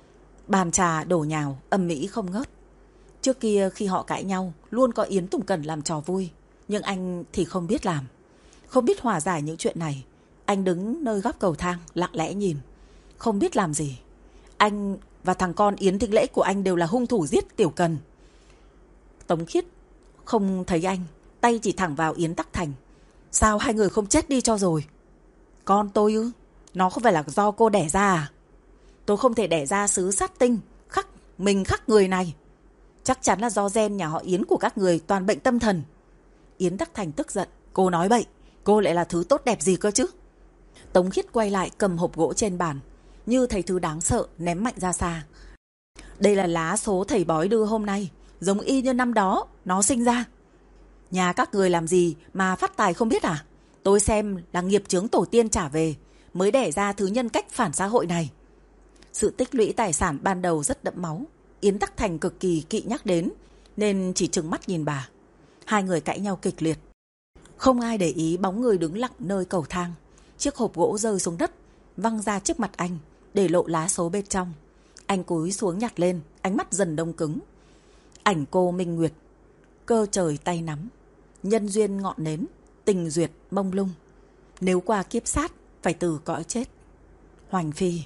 S1: bàn trà đổ nhào, ầm ĩ không ngớt. Trước kia khi họ cãi nhau, luôn có Yến Tùng Cần làm trò vui. Nhưng anh thì không biết làm, không biết hòa giải những chuyện này. Anh đứng nơi góc cầu thang, lặng lẽ nhìn, không biết làm gì. Anh và thằng con Yến Thính Lễ của anh đều là hung thủ giết Tiểu Cần. Tống Khiết không thấy anh, tay chỉ thẳng vào Yến Tắc Thành. Sao hai người không chết đi cho rồi? Con tôi ư? Nó không phải là do cô đẻ ra à? Tôi không thể đẻ ra xứ sát tinh khắc người này. Chắc chắn là do gen nhà họ Yến của các người toàn bệnh tâm thần. Yến Tắc Thành tức giận. Cô nói bậy, cô lại là thứ tốt đẹp gì cơ chứ? Tống Khiết quay lại cầm hộp gỗ trên bàn, như thấy thứ đáng sợ ném mạnh ra xa. Đây là lá số thầy bói đưa hôm nay, giống y như năm đó nó sinh ra. Nhà các người làm gì mà phát tài không biết à? Tôi xem là nghiệp chướng tổ tiên trả về mới đẻ ra thứ nhân cách phản xã hội này. Sự tích lũy tài sản ban đầu rất đẫm máu, Yến Tắc Thành cực kỳ kỵ nhắc đến, nên chỉ trừng mắt nhìn bà. Hai người cãi nhau kịch liệt. Không ai để ý bóng người đứng lặng nơi cầu thang. Chiếc hộp gỗ rơi xuống đất, văng ra trước mặt anh, để lộ lá số bên trong. Anh cúi xuống nhặt lên, ánh mắt dần đông cứng. Ảnh cô Minh Nguyệt, cơ trời tay nắm, nhân duyên ngọn nến, tình duyệt mông lung. Nếu qua kiếp sát, phải từ cõi chết. Hoành phi,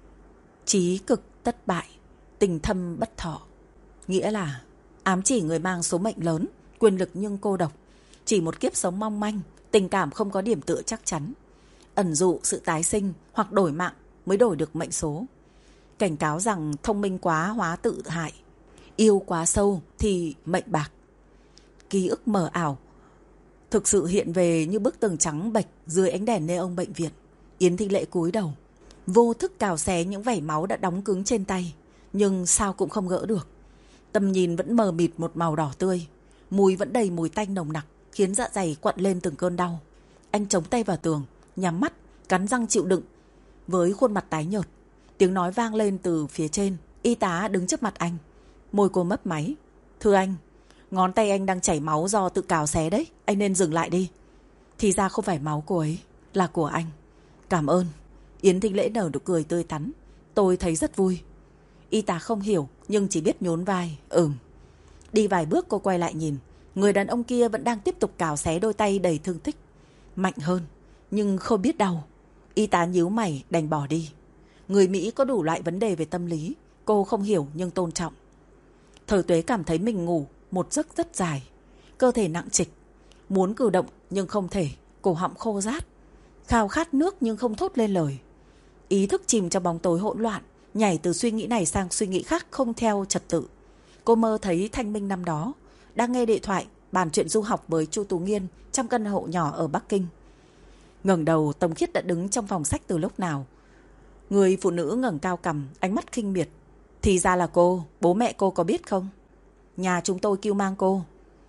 S1: chí cực tất bại, tình thâm bất thọ. Nghĩa là ám chỉ người mang số mệnh lớn, quyền lực nhưng cô độc. Chỉ một kiếp sống mong manh, tình cảm không có điểm tựa chắc chắn. Ẩn dụ sự tái sinh hoặc đổi mạng mới đổi được mệnh số. Cảnh cáo rằng thông minh quá hóa tự hại, yêu quá sâu thì mệnh bạc. Ký ức mờ ảo thực sự hiện về như bức tường trắng bệch dưới ánh đèn neon bệnh viện. Yến Thị Lệ cúi đầu, vô thức cào xé những vảy máu đã đóng cứng trên tay, nhưng sao cũng không gỡ được. Tầm nhìn vẫn mờ mịt một màu đỏ tươi, mùi vẫn đầy mùi tanh nồng nặc, khiến dạ dày quặn lên từng cơn đau. Anh chống tay vào tường, nhắm mắt, cắn răng chịu đựng. Với khuôn mặt tái nhợt, tiếng nói vang lên từ phía trên. Y tá đứng trước mặt anh, môi cô mấp máy. Thưa anh, ngón tay anh đang chảy máu do tự cào xé đấy, anh nên dừng lại đi. Thì ra không phải máu cô ấy, là của anh. Cảm ơn. Yến Thị Lễ nở nụ cười tươi tắn. Tôi thấy rất vui. Y tá không hiểu, nhưng chỉ biết nhún vai. Đi vài bước cô quay lại nhìn. Người đàn ông kia vẫn đang tiếp tục cào xé đôi tay đầy thương tích. Mạnh hơn, nhưng không biết đau. Y tá nhíu mày đành bỏ đi. Người Mỹ có đủ loại vấn đề về tâm lý, cô không hiểu nhưng tôn trọng. Thời Tuế cảm thấy mình ngủ một giấc rất dài. Cơ thể nặng trịch, muốn cử động nhưng không thể, cổ họng khô rát, khao khát nước nhưng không thốt lên lời. Ý thức chìm trong bóng tối hỗn loạn, nhảy từ suy nghĩ này sang suy nghĩ khác không theo trật tự. Cô mơ thấy Thanh Minh năm đó đang nghe điện thoại bàn chuyện du học với Chu Tú Nghiên trong căn hộ nhỏ ở Bắc Kinh. Ngẩng đầu, Tống Khiết đã đứng trong phòng sách từ lúc nào. Người phụ nữ ngẩng cao cằm, ánh mắt khinh miệt. Thì ra là cô, bố mẹ cô có biết không? Nhà chúng tôi cưu mang cô,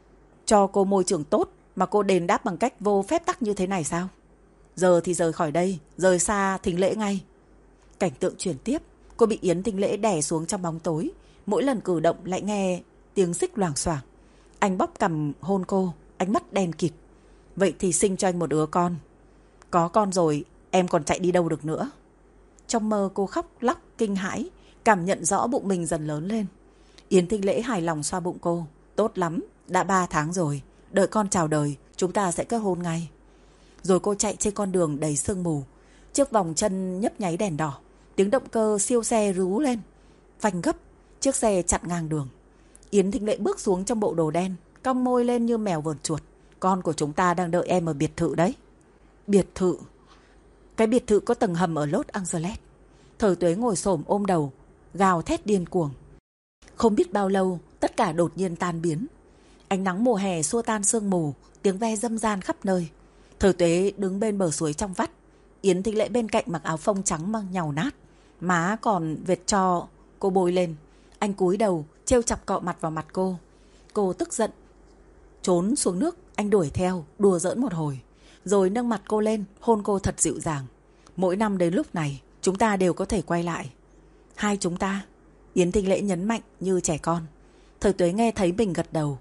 S1: cho cô môi trường tốt mà cô đền đáp bằng cách vô phép tắc như thế này sao? Giờ thì rời khỏi đây, rời xa Thính Lễ ngay. Cảnh tượng chuyển tiếp, cô bị Yến Thính Lễ đè xuống trong bóng tối. Mỗi lần cử động lại nghe tiếng xích loảng xoảng. Anh bóp cằm hôn cô, ánh mắt đen kịt. Vậy thì sinh cho anh một đứa con. Có con rồi, em còn chạy đi đâu được nữa. Trong mơ cô khóc lóc kinh hãi, cảm nhận rõ bụng mình dần lớn lên. Yến Thính Lễ hài lòng xoa bụng cô. Tốt lắm, đã 3 tháng rồi, đợi con chào đời, chúng ta sẽ kết hôn ngay. Rồi cô chạy trên con đường đầy sương mù. Chiếc vòng chân nhấp nháy đèn đỏ, tiếng động cơ siêu xe rú lên, phanh gấp, chiếc xe chặn ngang đường. Yến Thính Lễ bước xuống trong bộ đồ đen, cong môi lên như mèo vờn chuột. Con của chúng ta đang đợi em ở biệt thự đấy. Biệt thự? Cái biệt thự có tầng hầm ở Los Angeles. Thời Tuế ngồi xổm ôm đầu, gào thét điên cuồng. Không biết bao lâu, tất cả đột nhiên tan biến. Ánh nắng mùa hè xua tan sương mù, tiếng ve râm ran khắp nơi. Thời Tuế đứng bên bờ suối trong vắt. Yến Thính Lễ bên cạnh mặc áo phông trắng mang nhàu nát, má còn vệt cho cô bôi lên. Anh cúi đầu trêu chọc cọ mặt vào mặt cô. Cô tức giận trốn xuống nước. Anh đuổi theo đùa giỡn một hồi, rồi nâng mặt cô lên, hôn cô thật dịu dàng. Mỗi năm đến lúc này chúng ta đều có thể quay lại. Hai chúng ta, Yến Thính Lễ nhấn mạnh như trẻ con. Thời Tuế nghe thấy mình gật đầu.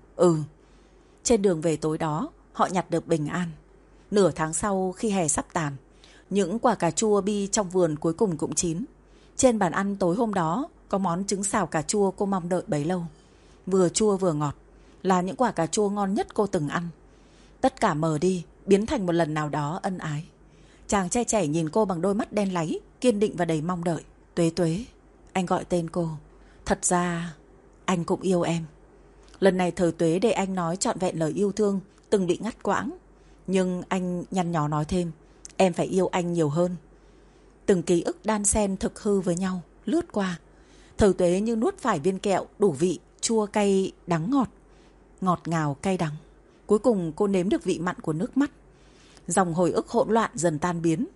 S1: Trên đường về tối đó, họ nhặt được bình an. Nửa tháng sau, khi hè sắp tàn, những quả cà chua bi trong vườn cuối cùng cũng chín. Trên bàn ăn tối hôm đó có món trứng xào cà chua cô mong đợi bấy lâu. Vừa chua vừa ngọt, là những quả cà chua ngon nhất cô từng ăn. Tất cả mờ đi, biến thành một lần nào đó ân ái. Chàng trai trẻ nhìn cô bằng đôi mắt đen láy, kiên định và đầy mong đợi. Tuế Tuế, anh gọi tên cô. Thật ra anh cũng yêu em. Lần này Thời Tuế để anh nói trọn vẹn lời yêu thương từng bị ngắt quãng. Nhưng anh nhăn nhó nói thêm, em phải yêu anh nhiều hơn. Từng ký ức đan xen thực hư với nhau, lướt qua. Thời Tuế như nuốt phải viên kẹo đủ vị, chua cay đắng ngọt, ngọt ngào cay đắng. Cuối cùng cô nếm được vị mặn của nước mắt. Dòng hồi ức hỗn loạn dần tan biến.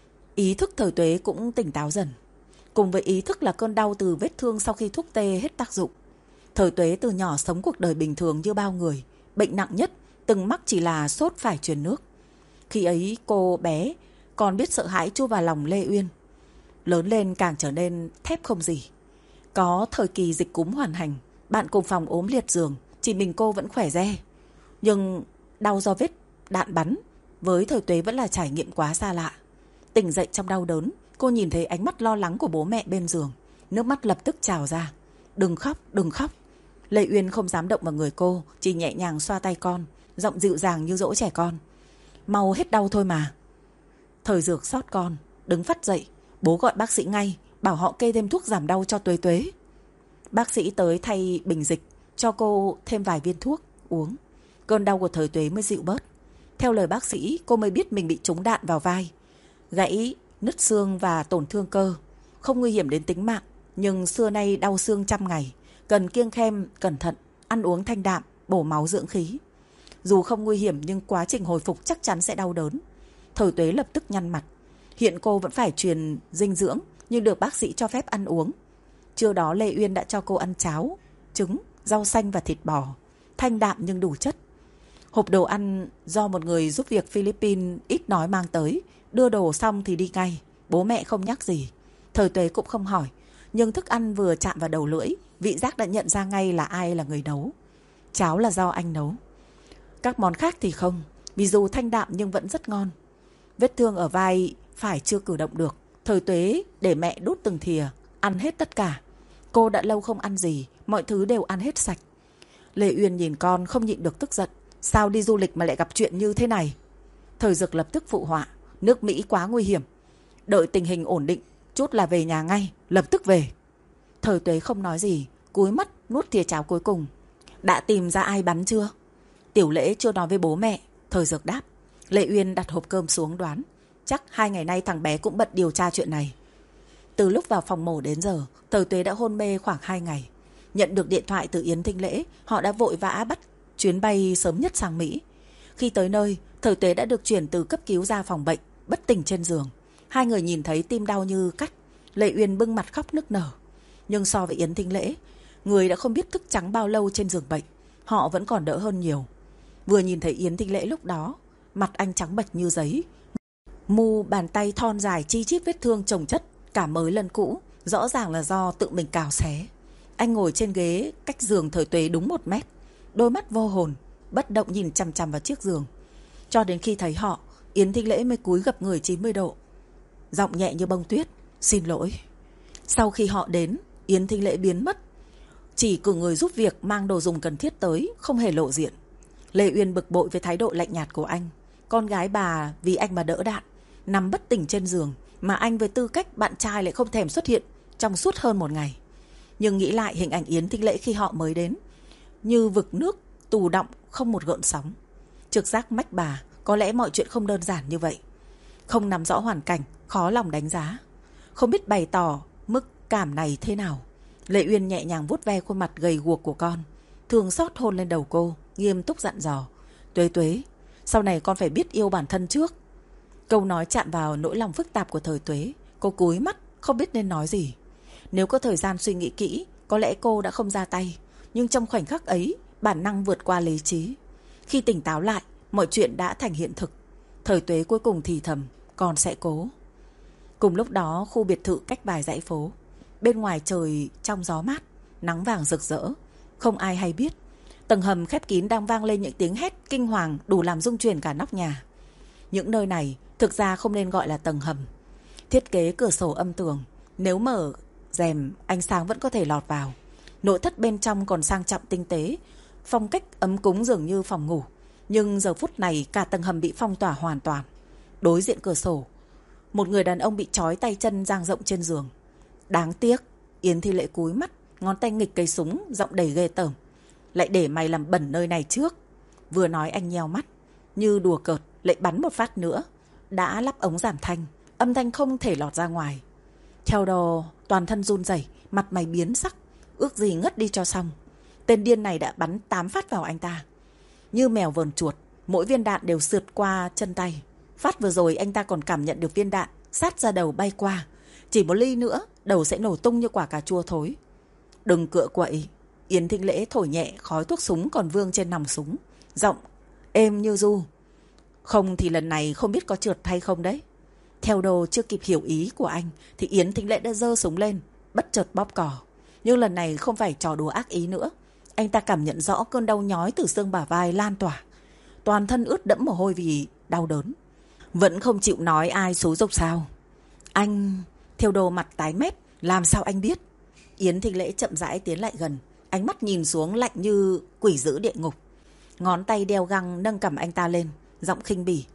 S1: Ý thức Thời Tuế cũng tỉnh táo dần. Cùng với ý thức là cơn đau từ vết thương sau khi thuốc tê hết tác dụng. Thời Tuế từ nhỏ sống cuộc đời bình thường như bao người. Bệnh nặng nhất từng mắc chỉ là sốt phải truyền nước. Khi ấy cô bé còn biết sợ hãi chui vào lòng Lê Uyên. Lớn lên càng trở nên thép không gì. Có thời kỳ dịch cúm hoàn hành, bạn cùng phòng ốm liệt giường, chỉ mình cô vẫn khỏe re. Nhưng đau do vết đạn bắn với Thời Tuế vẫn là trải nghiệm quá xa lạ. Tỉnh dậy trong đau đớn, cô nhìn thấy ánh mắt lo lắng của bố mẹ bên giường. Nước mắt lập tức trào ra. Đừng khóc, đừng khóc. Lê Uyên không dám động vào người cô, chỉ nhẹ nhàng xoa tay con, giọng dịu dàng như dỗ trẻ con. Mau hết đau thôi mà. Thời Dược xót con, đứng phắt dậy. Bố gọi bác sĩ ngay, bảo họ kê thêm thuốc giảm đau cho Tuế Tuế. Bác sĩ tới thay bình dịch, cho cô thêm vài viên thuốc uống. Cơn đau của Thời Tuế mới dịu bớt. Theo lời bác sĩ, cô mới biết mình bị trúng đạn vào vai, gãy, nứt xương và tổn thương cơ. Không nguy hiểm đến tính mạng, nhưng xưa nay đau xương trăm ngày, cần kiêng khem, cẩn thận, ăn uống thanh đạm, bổ máu dưỡng khí. Dù không nguy hiểm nhưng quá trình hồi phục chắc chắn sẽ đau đớn. Thời Tuế lập tức nhăn mặt. Hiện cô vẫn phải truyền dinh dưỡng, nhưng được bác sĩ cho phép ăn uống. Trưa đó Lê Uyên đã cho cô ăn cháo, trứng, rau xanh và thịt bò, thanh đạm nhưng đủ chất. Hộp đồ ăn do một người giúp việc Philippines ít nói mang tới, đưa đồ xong thì đi ngay. Bố mẹ không nhắc gì, Thời Tuế cũng không hỏi. Nhưng thức ăn vừa chạm vào đầu lưỡi, vị giác đã nhận ra ngay là ai là người nấu. Cháo là do anh nấu. Các món khác thì không, vì dù thanh đạm nhưng vẫn rất ngon. Vết thương ở vai phải chưa cử động được, Thời Tuế để mẹ đút từng thìa, ăn hết tất cả. Cô đã lâu không ăn gì, mọi thứ đều ăn hết sạch. Lê Uyên nhìn con không nhịn được tức giận. Sao đi du lịch mà lại gặp chuyện như thế này? Thời Dực lập tức phụ họa. Nước Mỹ quá nguy hiểm. Đợi tình hình ổn định, chút là về nhà ngay, lập tức về. Thời Tuế không nói gì, cúi mắt nuốt thìa cháo cuối cùng. Đã tìm ra ai bắn chưa? Tiểu Lễ chưa nói với bố mẹ. Thời Dực đáp. Lê Uyên đặt hộp cơm xuống đoán. Chắc 2 ngày nay thằng bé cũng bận điều tra chuyện này. Từ lúc vào phòng mổ đến giờ, Thời Tuế đã hôn mê khoảng 2 ngày. Nhận được điện thoại từ Yến Thinh Lễ, họ đã vội vã bắt chuyến bay sớm nhất sang Mỹ. Khi tới nơi, Thời Tuế đã được chuyển từ cấp cứu ra phòng bệnh, bất tỉnh trên giường. Hai người nhìn thấy tim đau như cắt. Lê Uyên bưng mặt khóc nức nở. Nhưng so với Yến Thinh Lễ, người đã không biết thức trắng bao lâu trên giường bệnh, họ vẫn còn đỡ hơn nhiều. Vừa nhìn thấy Yến Thinh Lễ lúc đó, mặt anh trắng bệch như giấy. Mu bàn tay thon dài chi chít vết thương chồng chất, cả mới lẫn cũ, rõ ràng là do tự mình cào xé. Anh ngồi trên ghế cách giường Thời Tuế đúng 1 mét, đôi mắt vô hồn, bất động nhìn chằm chằm vào chiếc giường. Cho đến khi thấy họ, Yến Thinh Lễ mới cúi gập người 90 độ, giọng nhẹ như bông tuyết. Xin lỗi. Sau khi họ đến, Yến Thinh Lễ biến mất, chỉ cử người giúp việc mang đồ dùng cần thiết tới, không hề lộ diện. Lê Uyên bực bội với thái độ lạnh nhạt của anh. Con gái bà vì anh mà đỡ đạn, nằm bất tỉnh trên giường, mà anh với tư cách bạn trai lại không thèm xuất hiện trong suốt hơn 1 ngày. Nhưng nghĩ lại hình ảnh Yến Thinh Lễ khi họ mới đến, như vực nước tù đọng không một gợn sóng. Trực giác mách bà, có lẽ mọi chuyện không đơn giản như vậy. Không nắm rõ hoàn cảnh, khó lòng đánh giá, không biết bày tỏ mức cảm này thế nào. Lê Uyên nhẹ nhàng vuốt ve khuôn mặt gầy guộc của con, thương xót hôn lên đầu cô, nghiêm túc dặn dò. Tuế Tuế, sau này con phải biết yêu bản thân trước. Câu nói chạm vào nỗi lòng phức tạp của Thời Tuế. Cô cúi mắt, không biết nên nói gì. Nếu có thời gian suy nghĩ kỹ, có lẽ cô đã không ra tay. Nhưng trong khoảnh khắc ấy, bản năng vượt qua lý trí. Khi tỉnh táo lại, mọi chuyện đã thành hiện thực. Thời Tuế cuối cùng thì thầm, con sẽ cố. Cùng lúc đó, khu biệt thự cách vài dãy phố. Bên ngoài trời trong gió mát, nắng vàng rực rỡ. Không ai hay biết, tầng hầm khép kín đang vang lên những tiếng hét kinh hoàng đủ làm rung chuyển cả nóc nhà. Những nơi này thực ra không nên gọi là tầng hầm. Thiết kế cửa sổ âm tường, nếu mở rèm ánh sáng vẫn có thể lọt vào. Nội thất bên trong còn sang trọng tinh tế, phong cách ấm cúng dường như phòng ngủ. Nhưng giờ phút này cả tầng hầm bị phong tỏa hoàn toàn. Đối diện cửa sổ, một người đàn ông bị trói tay chân dang rộng trên giường. Đáng tiếc, Yến Thi Lệ cúi mắt, ngón tay nghịch cây súng, giọng đầy ghê tởm. lại để mày làm bẩn nơi này trước. Vừa nói anh nheo mắt, như đùa cợt, lại bắn một phát nữa. Đã lắp ống giảm thanh, âm thanh không thể lọt ra ngoài. Theo đồ, toàn thân run rẩy, mặt mày biến sắc, ước gì ngất đi cho xong. Tên điên này đã bắn 8 phát vào anh ta. Như mèo vờn chuột, mỗi viên đạn đều sượt qua chân tay. Phát vừa rồi anh ta còn cảm nhận được viên đạn sát ra đầu bay qua. Chỉ một ly nữa, đầu sẽ nổ tung như quả cà chua thối. Đừng cựa quậy. Yến Thính Lễ thổi nhẹ khói thuốc súng còn vương trên nòng súng. Giọng êm như ru. Không thì lần này không biết có trượt hay không đấy. Theo đồ chưa kịp hiểu ý của anh thì Yến Thính Lễ đã giơ súng lên, bất chợt bóp cò. Nhưng lần này không phải trò đùa ác ý nữa. Anh ta cảm nhận rõ cơn đau nhói từ xương bả vai lan tỏa. Toàn thân ướt đẫm mồ hôi vì đau đớn. Vẫn không chịu nói ai xúi giục sao? Anh... Theo đồ mặt tái mét, làm sao anh biết? Yến Thính Lễ chậm rãi tiến lại gần, ánh mắt nhìn xuống lạnh như quỷ dữ địa ngục. Ngón tay đeo găng nâng cầm anh ta lên, giọng khinh bỉ.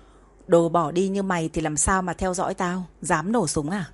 S1: Đồ bỏ đi như mày thì làm sao mà theo dõi tao? Dám nổ súng à?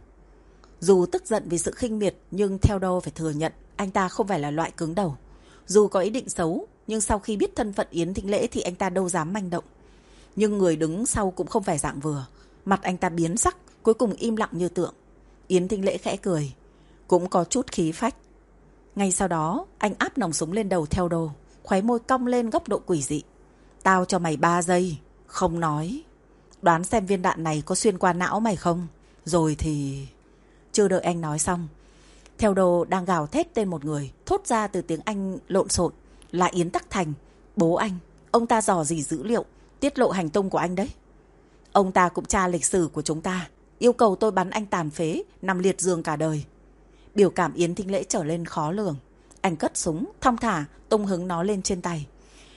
S1: Dù tức giận vì sự khinh miệt, nhưng theo đồ phải thừa nhận anh ta không phải là loại cứng đầu. Dù có ý định xấu, nhưng sau khi biết thân phận Yến Thính Lễ thì anh ta đâu dám manh động. Nhưng người đứng sau cũng không phải dạng vừa. Mặt anh ta biến sắc, cuối cùng im lặng như tượng. Yến Thính Lễ khẽ cười, cũng có chút khí phách. Ngay sau đó, anh áp nòng súng lên đầu theo đồ, khóe môi cong lên góc độ quỷ dị. Tao cho mày 3 giây, không nói. Đoán xem viên đạn này có xuyên qua não mày không? Rồi thì... Chưa đợi anh nói xong, theo đồ đang gào thét tên một người, thốt ra từ tiếng Anh lộn xộn, là Yến Tắc Thành, bố anh. Ông ta dò dỉ dữ liệu, tiết lộ hành tung của anh đấy. Ông ta cũng tra lịch sử của chúng ta, yêu cầu tôi bắn anh tàn phế, nằm liệt giường cả đời. Biểu cảm Yến Thính Lễ trở lên khó lường. Anh cất súng, thong thả, tung hứng nó lên trên tay.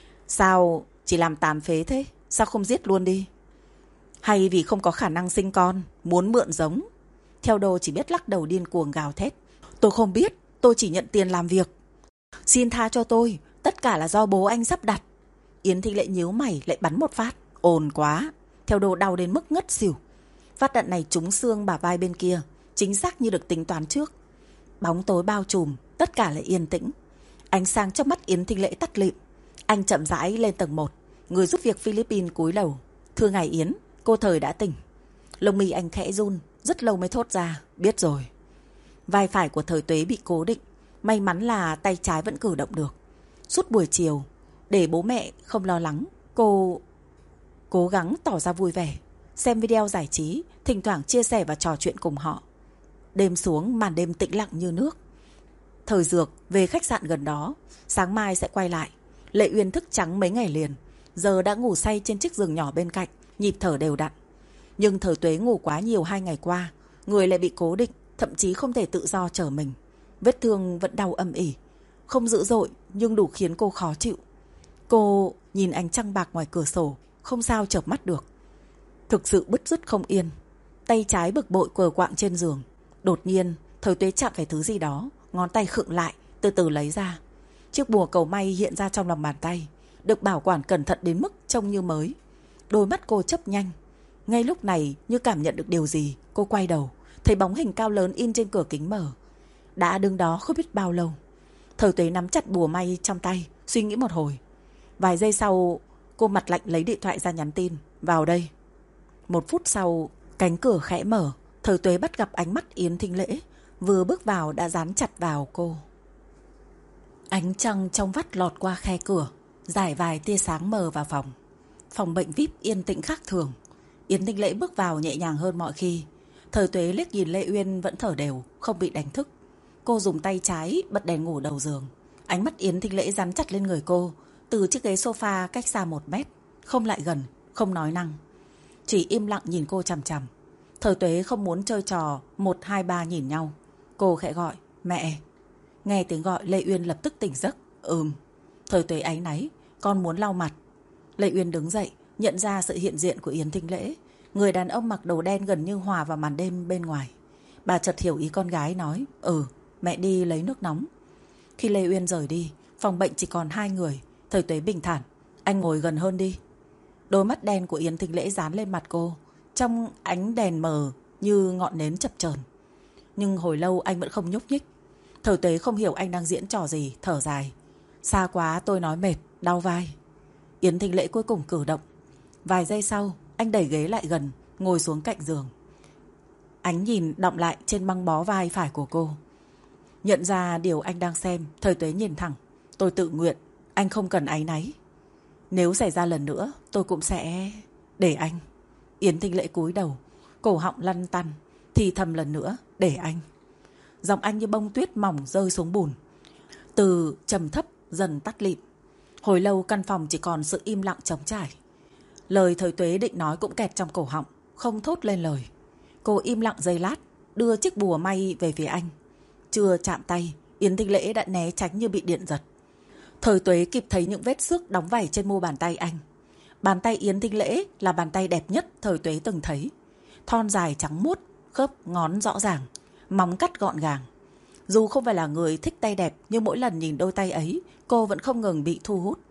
S1: Sao chỉ làm tàn phế thế? Sao không giết luôn đi? Hay vì không có khả năng sinh con, muốn mượn giống? Theo đồ chỉ biết lắc đầu điên cuồng gào thét. Tôi không biết, tôi chỉ nhận tiền làm việc. Xin tha cho tôi, tất cả là do bố anh sắp đặt. Yến Thính Lễ nhíu mày lại bắn một phát. Ồn quá. Theo đồ đau đến mức ngất xỉu. Phát đạn này trúng xương bả vai bên kia, chính xác như được tính toán trước. Bóng tối bao trùm, tất cả lại yên tĩnh. Ánh sáng trong mắt Yến Thính Lễ tắt lịm. Anh chậm rãi lên tầng 1. Người giúp việc Philippines cúi đầu. Thưa ngài Yến, cô Thời đã tỉnh. Lông mi anh khẽ run, rất lâu mới thốt ra. Biết rồi. Vai phải của Thời Tuế bị cố định. May mắn là tay trái vẫn cử động được. Suốt buổi chiều, để bố mẹ không lo lắng, cô cố gắng tỏ ra vui vẻ, xem video giải trí, thỉnh thoảng chia sẻ và trò chuyện cùng họ. Đêm xuống, màn đêm tĩnh lặng như nước. Thời Dược về khách sạn gần đó, sáng mai sẽ quay lại. Lệ Uyên thức trắng mấy ngày liền, giờ đã ngủ say trên chiếc giường nhỏ bên cạnh, nhịp thở đều đặn. Nhưng Thời Tuế ngủ quá nhiều 2 ngày qua, người lại bị cố định, thậm chí không thể tự do trở mình. Vết thương vẫn đau âm ỉ, không dữ dội nhưng đủ khiến cô khó chịu. Cô nhìn ánh trăng bạc ngoài cửa sổ, không sao chợp mắt được. Thực sự bứt rứt không yên. Tay trái bực bội quờ quạng trên giường. Đột nhiên, Thời Tuế chạm phải thứ gì đó, ngón tay khựng lại, từ từ lấy ra. Chiếc bùa cầu may hiện ra trong lòng bàn tay, được bảo quản cẩn thận đến mức trông như mới. Đôi mắt cô chớp nhanh. Ngay lúc này, như cảm nhận được điều gì, cô quay đầu, thấy bóng hình cao lớn in trên cửa kính mở. Đã đứng đó không biết bao lâu. Thời Tuế nắm chặt bùa may trong tay, suy nghĩ một hồi. Vài giây sau, cô mặt lạnh lấy điện thoại ra nhắn tin. Vào đây. 1 phút sau, cánh cửa khẽ mở. Thời Tuế bắt gặp ánh mắt Yến Thính Lễ, vừa bước vào đã dán chặt vào cô. Ánh trăng trong vắt lọt qua khe cửa, rải vài tia sáng mờ vào phòng. Phòng bệnh VIP yên tĩnh khác thường. Yến Thính Lễ bước vào nhẹ nhàng hơn mọi khi. Thời Tuế liếc nhìn Lệ Uyên vẫn thở đều, không bị đánh thức. Cô dùng tay trái bật đèn ngủ đầu giường. Ánh mắt Yến Thính Lễ dán chặt lên người cô, từ chiếc ghế sofa cách xa 1 mét, không lại gần, không nói năng, chỉ im lặng nhìn cô chằm chằm. Thời Tuế không muốn chơi trò 1, 2, 3 nhìn nhau. Cô khẽ gọi mẹ. Nghe tiếng gọi, Lệ Uyên lập tức tỉnh giấc. Thời Tuế áy náy, con muốn lau mặt. Lệ Uyên đứng dậy, nhận ra sự hiện diện của Yến Thính Lễ. Người đàn ông mặc đồ đen gần như hòa vào màn đêm bên ngoài. Bà chợt hiểu ý con gái, nói mẹ đi lấy nước nóng. Khi Lệ Uyên rời đi, phòng bệnh chỉ còn 2 người. Thời Tuế bình thản, anh ngồi gần hơn đi. Đôi mắt đen của Yến Thính Lễ dán lên mặt cô, trong ánh đèn mờ như ngọn nến chập chờn. Nhưng hồi lâu anh vẫn không nhúc nhích. Thời Tuế không hiểu anh đang diễn trò gì, thở dài. Xa quá tôi nói mệt, đau vai. Yến Thính Lễ cuối cùng cử động. Vài giây sau, anh đẩy ghế lại gần, ngồi xuống cạnh giường. Ánh nhìn đọng lại trên băng bó vai phải của cô. Nhận ra điều anh đang xem, Thời Tuế nhìn thẳng. Tôi tự nguyện, anh không cần áy náy. Nếu xảy ra lần nữa, tôi cũng sẽ... để anh. Yến Thính Lễ cúi đầu, cổ họng lăn tăn, thì thầm lần nữa, để anh. Giọng anh như bông tuyết mỏng rơi xuống bùn. Từ trầm thấp dần tắt lịm. Hồi lâu căn phòng chỉ còn sự im lặng trống trải. Lời Thời Tuế định nói cũng kẹt trong cổ họng, không thốt lên lời. Cô im lặng giây lát, đưa chiếc bùa may về phía anh. Chưa chạm tay, Yến Thính Lễ đã né tránh như bị điện giật. Thời Tuế kịp thấy những vết xước đóng vảy trên mu bàn tay anh. Bàn tay Yến Thính Lễ là bàn tay đẹp nhất Thời Tuế từng thấy. Thon dài trắng muốt, khớp ngón rõ ràng, móng cắt gọn gàng. Dù không phải là người thích tay đẹp, nhưng mỗi lần nhìn đôi tay ấy, cô vẫn không ngừng bị thu hút.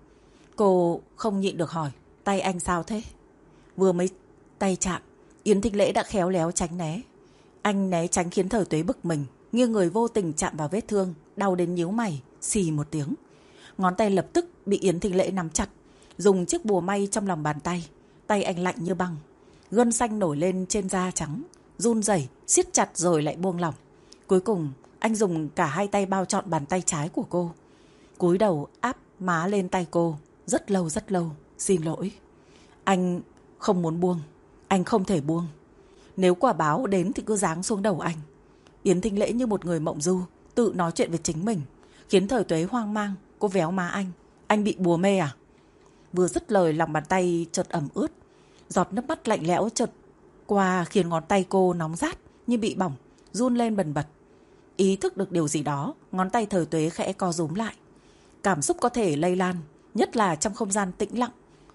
S1: Cô không nhịn được hỏi, tay anh sao thế? Vừa mới tay chạm, Yến Thính Lễ đã khéo léo tránh né. Anh né tránh khiến Thời Tuế bực mình, nghiêng người vô tình chạm vào vết thương, đau đến nhíu mày, xì một tiếng. Ngón tay lập tức bị Yến Thính Lễ nắm chặt, dùng chiếc bùa may trong lòng bàn tay. Tay anh lạnh như băng, gân xanh nổi lên trên da trắng, run rẩy, siết chặt rồi lại buông lỏng. Cuối cùng, anh dùng cả hai tay bao trọn bàn tay trái của cô. Cúi đầu áp má lên tay cô, rất lâu, xin lỗi. Anh không muốn buông, anh không thể buông. Nếu quả báo đến thì cứ giáng xuống đầu anh. Yến Thính Lễ như một người mộng du, tự nói chuyện với chính mình, khiến Thời Tuế hoang mang. Cô véo má anh bị bùa mê à? Vừa dứt lời, lòng bàn tay chợt ẩm ướt. Giọt nước mắt lạnh lẽo chợt qua khiến ngón tay cô nóng rát như bị bỏng, run lên bần bật. Ý thức được điều gì đó, ngón tay Thời Tuế khẽ co rúm lại. Cảm xúc có thể lây lan, nhất là trong không gian tĩnh lặng,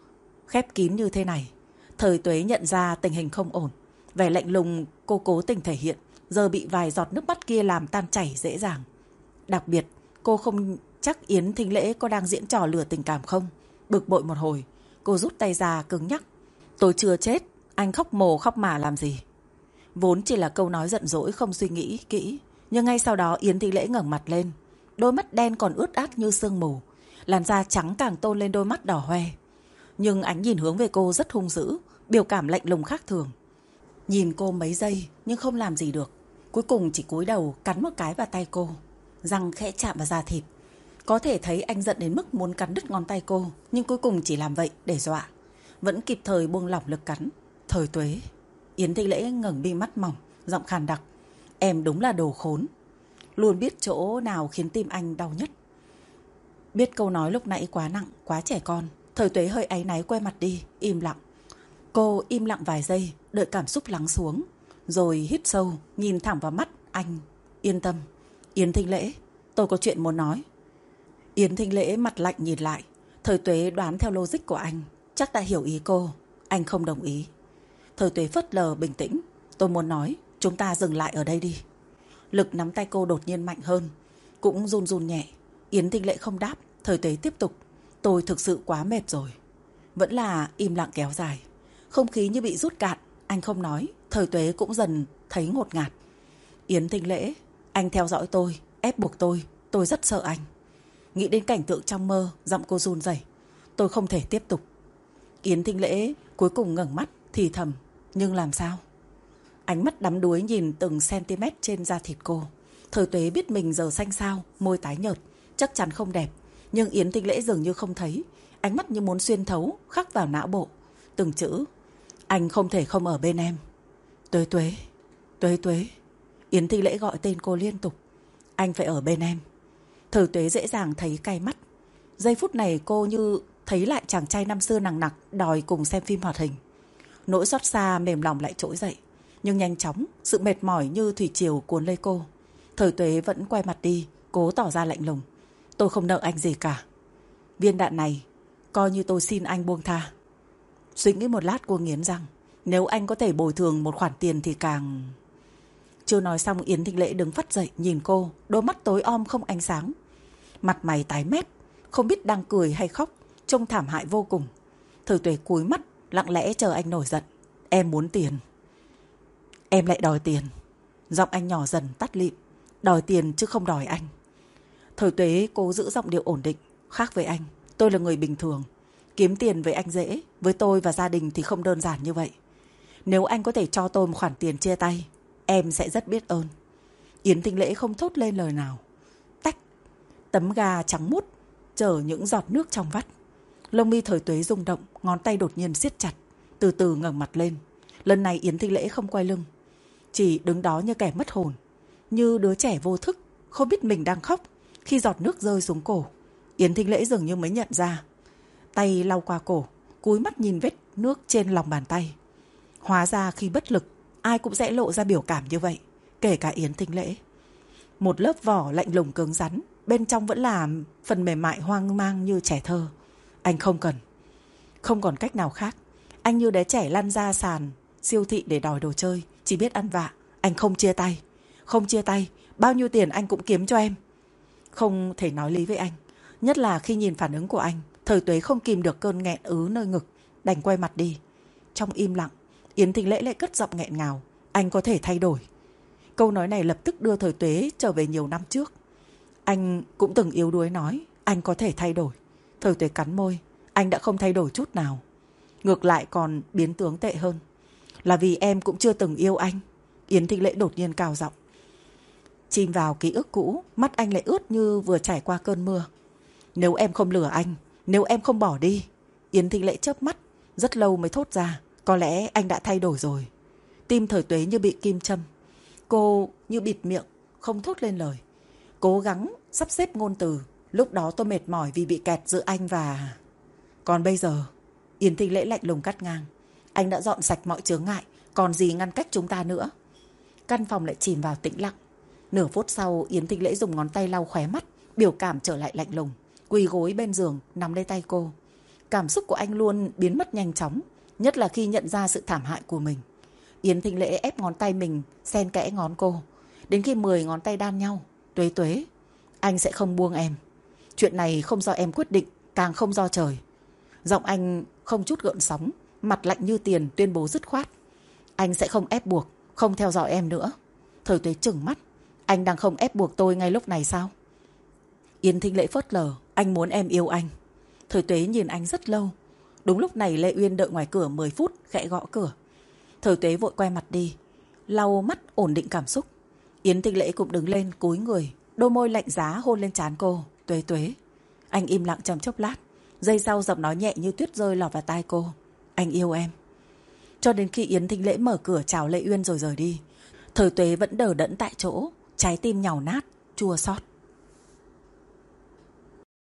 S1: khép kín như thế này. Thời Tuế nhận ra tình hình không ổn. Vẻ lạnh lùng cô cố tình thể hiện, giờ bị vài giọt nước mắt kia làm tan chảy dễ dàng. Đặc biệt, cô không chắc Yến Thính Lễ có đang diễn trò lừa tình cảm không. Bực bội một hồi, cô rút tay ra cứng nhắc. Tôi chưa chết, anh khóc mồ khóc mả làm gì? Vốn chỉ là câu nói giận dỗi không suy nghĩ kỹ, nhưng ngay sau đó Yến Thính Lễ ngẩng mặt lên. Đôi mắt đen còn ướt át như sương mù, làn da trắng càng tôn lên đôi mắt đỏ hoe. Nhưng ánh nhìn hướng về cô rất hung dữ, biểu cảm lạnh lùng khác thường. Nhìn cô mấy giây nhưng không làm gì được. Cuối cùng chỉ cúi đầu cắn một cái vào tay cô, răng khẽ chạm vào da thịt. Có thể thấy anh giận đến mức muốn cắn đứt ngón tay cô, nhưng cuối cùng chỉ làm vậy để dọa. Vẫn kịp thời buông lỏng lực cắn. Thời Tuế. Yến Thính Lễ ngẩng mi mắt mỏng, giọng khàn đặc. Em đúng là đồ khốn. Luôn biết chỗ nào khiến tim anh đau nhất. Biết câu nói lúc nãy quá nặng, quá trẻ con. Thời Tuế hơi áy náy quay mặt đi, im lặng. Cô im lặng vài giây, đợi cảm xúc lắng xuống, rồi hít sâu, nhìn thẳng vào mắt anh. Yên tâm, Yến Thính Lễ, tôi có chuyện muốn nói. Yến Thính Lễ mặt lạnh nhìn lại. Thời Tuế đoán theo logic của anh, chắc đã hiểu ý cô. Anh không đồng ý. Thời Tuế phớt lờ bình tĩnh. Tôi muốn nói, chúng ta dừng lại ở đây đi. Lực nắm tay cô đột nhiên mạnh hơn, cũng run run nhẹ. Yến Thính Lễ không đáp. Thời Tuế tiếp tục. Tôi thực sự quá mệt rồi. Vẫn là im lặng kéo dài. Không khí như bị rút cạn. Anh không nói. Thời Tuế cũng dần thấy ngột ngạt. Yến Thính Lễ, anh theo dõi tôi, ép buộc tôi rất sợ anh. Nghĩ đến cảnh tượng trong mơ, giọng cô run rẩy. Tôi không thể tiếp tục. Yến Thính Lễ cuối cùng ngẩng mắt, thì thầm. Nhưng làm sao? Ánh mắt đắm đuối nhìn từng cm trên da thịt cô. Thời Tuế biết mình giờ xanh xao, môi tái nhợt, chắc chắn không đẹp. Nhưng Yến Thính Lễ dường như không thấy. Ánh mắt như muốn xuyên thấu, khắc vào não bộ. Từng chữ. Anh không thể không ở bên em. Tuế Tuế, Tuế Tuế. Yến Thính Lễ gọi tên cô liên tục. Anh phải ở bên em. Thời Tuế dễ dàng thấy cay mắt. Giây phút này cô như thấy lại chàng trai năm xưa nằng nặc đòi cùng xem phim hoạt hình. Nỗi xót xa mềm lòng lại trỗi dậy. Nhưng nhanh chóng, sự mệt mỏi như thủy triều cuốn lấy cô. Thời Tuế vẫn quay mặt đi, cố tỏ ra lạnh lùng. Tôi không nợ anh gì cả. Viên đạn này, coi như tôi xin anh buông tha. Suy nghĩ một lát cô nghiến răng. Nếu anh có thể bồi thường một khoản tiền thì càng... Chưa nói xong Yến Thính Lễ đứng phắt dậy nhìn cô, đôi mắt tối om không ánh sáng. Mặt mày tái mét, không biết đang cười hay khóc, trông thảm hại vô cùng. Thời Tuế cúi mắt, lặng lẽ chờ anh nổi giận. Em muốn tiền. Em lại đòi tiền. Giọng anh nhỏ dần tắt lịm. Đòi tiền chứ không đòi anh. Thời Tuế cố giữ giọng điệu ổn định. Khác với anh, tôi là người bình thường. Kiếm tiền với anh dễ, với tôi và gia đình thì không đơn giản như vậy. Nếu anh có thể cho tôi một khoản tiền chia tay, em sẽ rất biết ơn. Yến Thanh Lễ không thốt lên lời nào. Tách, tấm ga trắng muốt chở những giọt nước trong vắt. Lông mi Thời Tuế rung động, ngón tay đột nhiên siết chặt, từ từ ngẩng mặt lên. Lần này Yến Thanh Lễ không quay lưng, chỉ đứng đó như kẻ mất hồn, như đứa trẻ vô thức, không biết mình đang khóc. Khi giọt nước rơi xuống cổ, Yến Thanh Lễ dường như mới nhận ra. Tay lau qua cổ, cúi mắt nhìn vết nước trên lòng bàn tay. Hóa ra khi bất lực, ai cũng sẽ lộ ra biểu cảm như vậy, kể cả Yến Thanh Lễ. Một lớp vỏ lạnh lùng cứng rắn, bên trong vẫn là phần mềm mại hoang mang như trẻ thơ. Anh không cần. Không còn cách nào khác. Anh như đứa trẻ lăn ra sàn siêu thị để đòi đồ chơi, chỉ biết ăn vạ. Anh không chia tay. Không chia tay, bao nhiêu tiền anh cũng kiếm cho em. Không thể nói lý với anh, nhất là khi nhìn phản ứng của anh. Thời Tuế không kìm được cơn nghẹn ứ nơi ngực, đành quay mặt đi. Trong im lặng, Yến Thanh Lễ lại cất giọng nghẹn ngào. Anh có thể thay đổi. Câu nói này lập tức đưa Thời Tuế trở về nhiều năm trước. Anh cũng từng yếu đuối nói anh có thể thay đổi. Thời Tuế cắn môi. Anh đã không thay đổi chút nào, ngược lại còn biến tướng tệ hơn. Là vì em cũng chưa từng yêu anh. Yến Thanh Lễ đột nhiên cao giọng. Chìm vào ký ức cũ, mắt anh lại ướt như vừa trải qua cơn mưa. Nếu em không lừa anh, nếu em không bỏ đi. Yến Thanh Lễ chớp mắt, rất lâu mới thốt ra. Có lẽ anh đã thay đổi rồi. Tim Thời Tuế như bị kim châm. Cô như bịt miệng, không thốt lên lời. Cố gắng sắp xếp ngôn từ. Lúc đó tôi mệt mỏi vì bị kẹt giữa anh và... Còn bây giờ, Yến Thanh Lễ lạnh lùng cắt ngang. Anh đã dọn sạch mọi chướng ngại, còn gì ngăn cách chúng ta nữa. Căn phòng lại chìm vào tĩnh lặng. Nửa phút sau, Yến Thanh Lễ dùng ngón tay lau khóe mắt, biểu cảm trở lại lạnh lùng. Quỳ gối bên giường, nắm lấy tay cô. Cảm xúc của anh luôn biến mất nhanh chóng, nhất là khi nhận ra sự thảm hại của mình. Yến Thanh Lễ ép ngón tay mình xen kẽ ngón cô, đến khi 10 ngón tay đan nhau. Tuế Tuế, anh sẽ không buông em. Chuyện này không do em quyết định, càng không do trời. Giọng anh không chút gợn sóng, mặt lạnh như tiền tuyên bố dứt khoát. Anh sẽ không ép buộc, không theo dõi em nữa. Thời Tuế trừng mắt. Anh đang không ép buộc tôi ngay lúc này sao? Yến Thanh Lễ phớt lờ. Anh muốn em yêu anh. Thời Tuế nhìn anh rất lâu. Đúng lúc này Lệ Uyên đợi ngoài cửa 10 phút, khẽ gõ cửa. Thời Tuế vội quay mặt đi, lau mắt ổn định cảm xúc. Yến Thanh Lễ cũng đứng lên, cúi người, đôi môi lạnh giá hôn lên trán cô. Tuế Tuế. Anh im lặng trong chốc lát, giây sau giọng nói nhẹ như tuyết rơi lọt vào tai cô. Anh yêu em. Cho đến khi Yến Thanh Lễ mở cửa chào Lệ Uyên rồi rời đi, Thời Tuế vẫn đờ đẫn tại chỗ, trái tim nhàu nát, chua xót.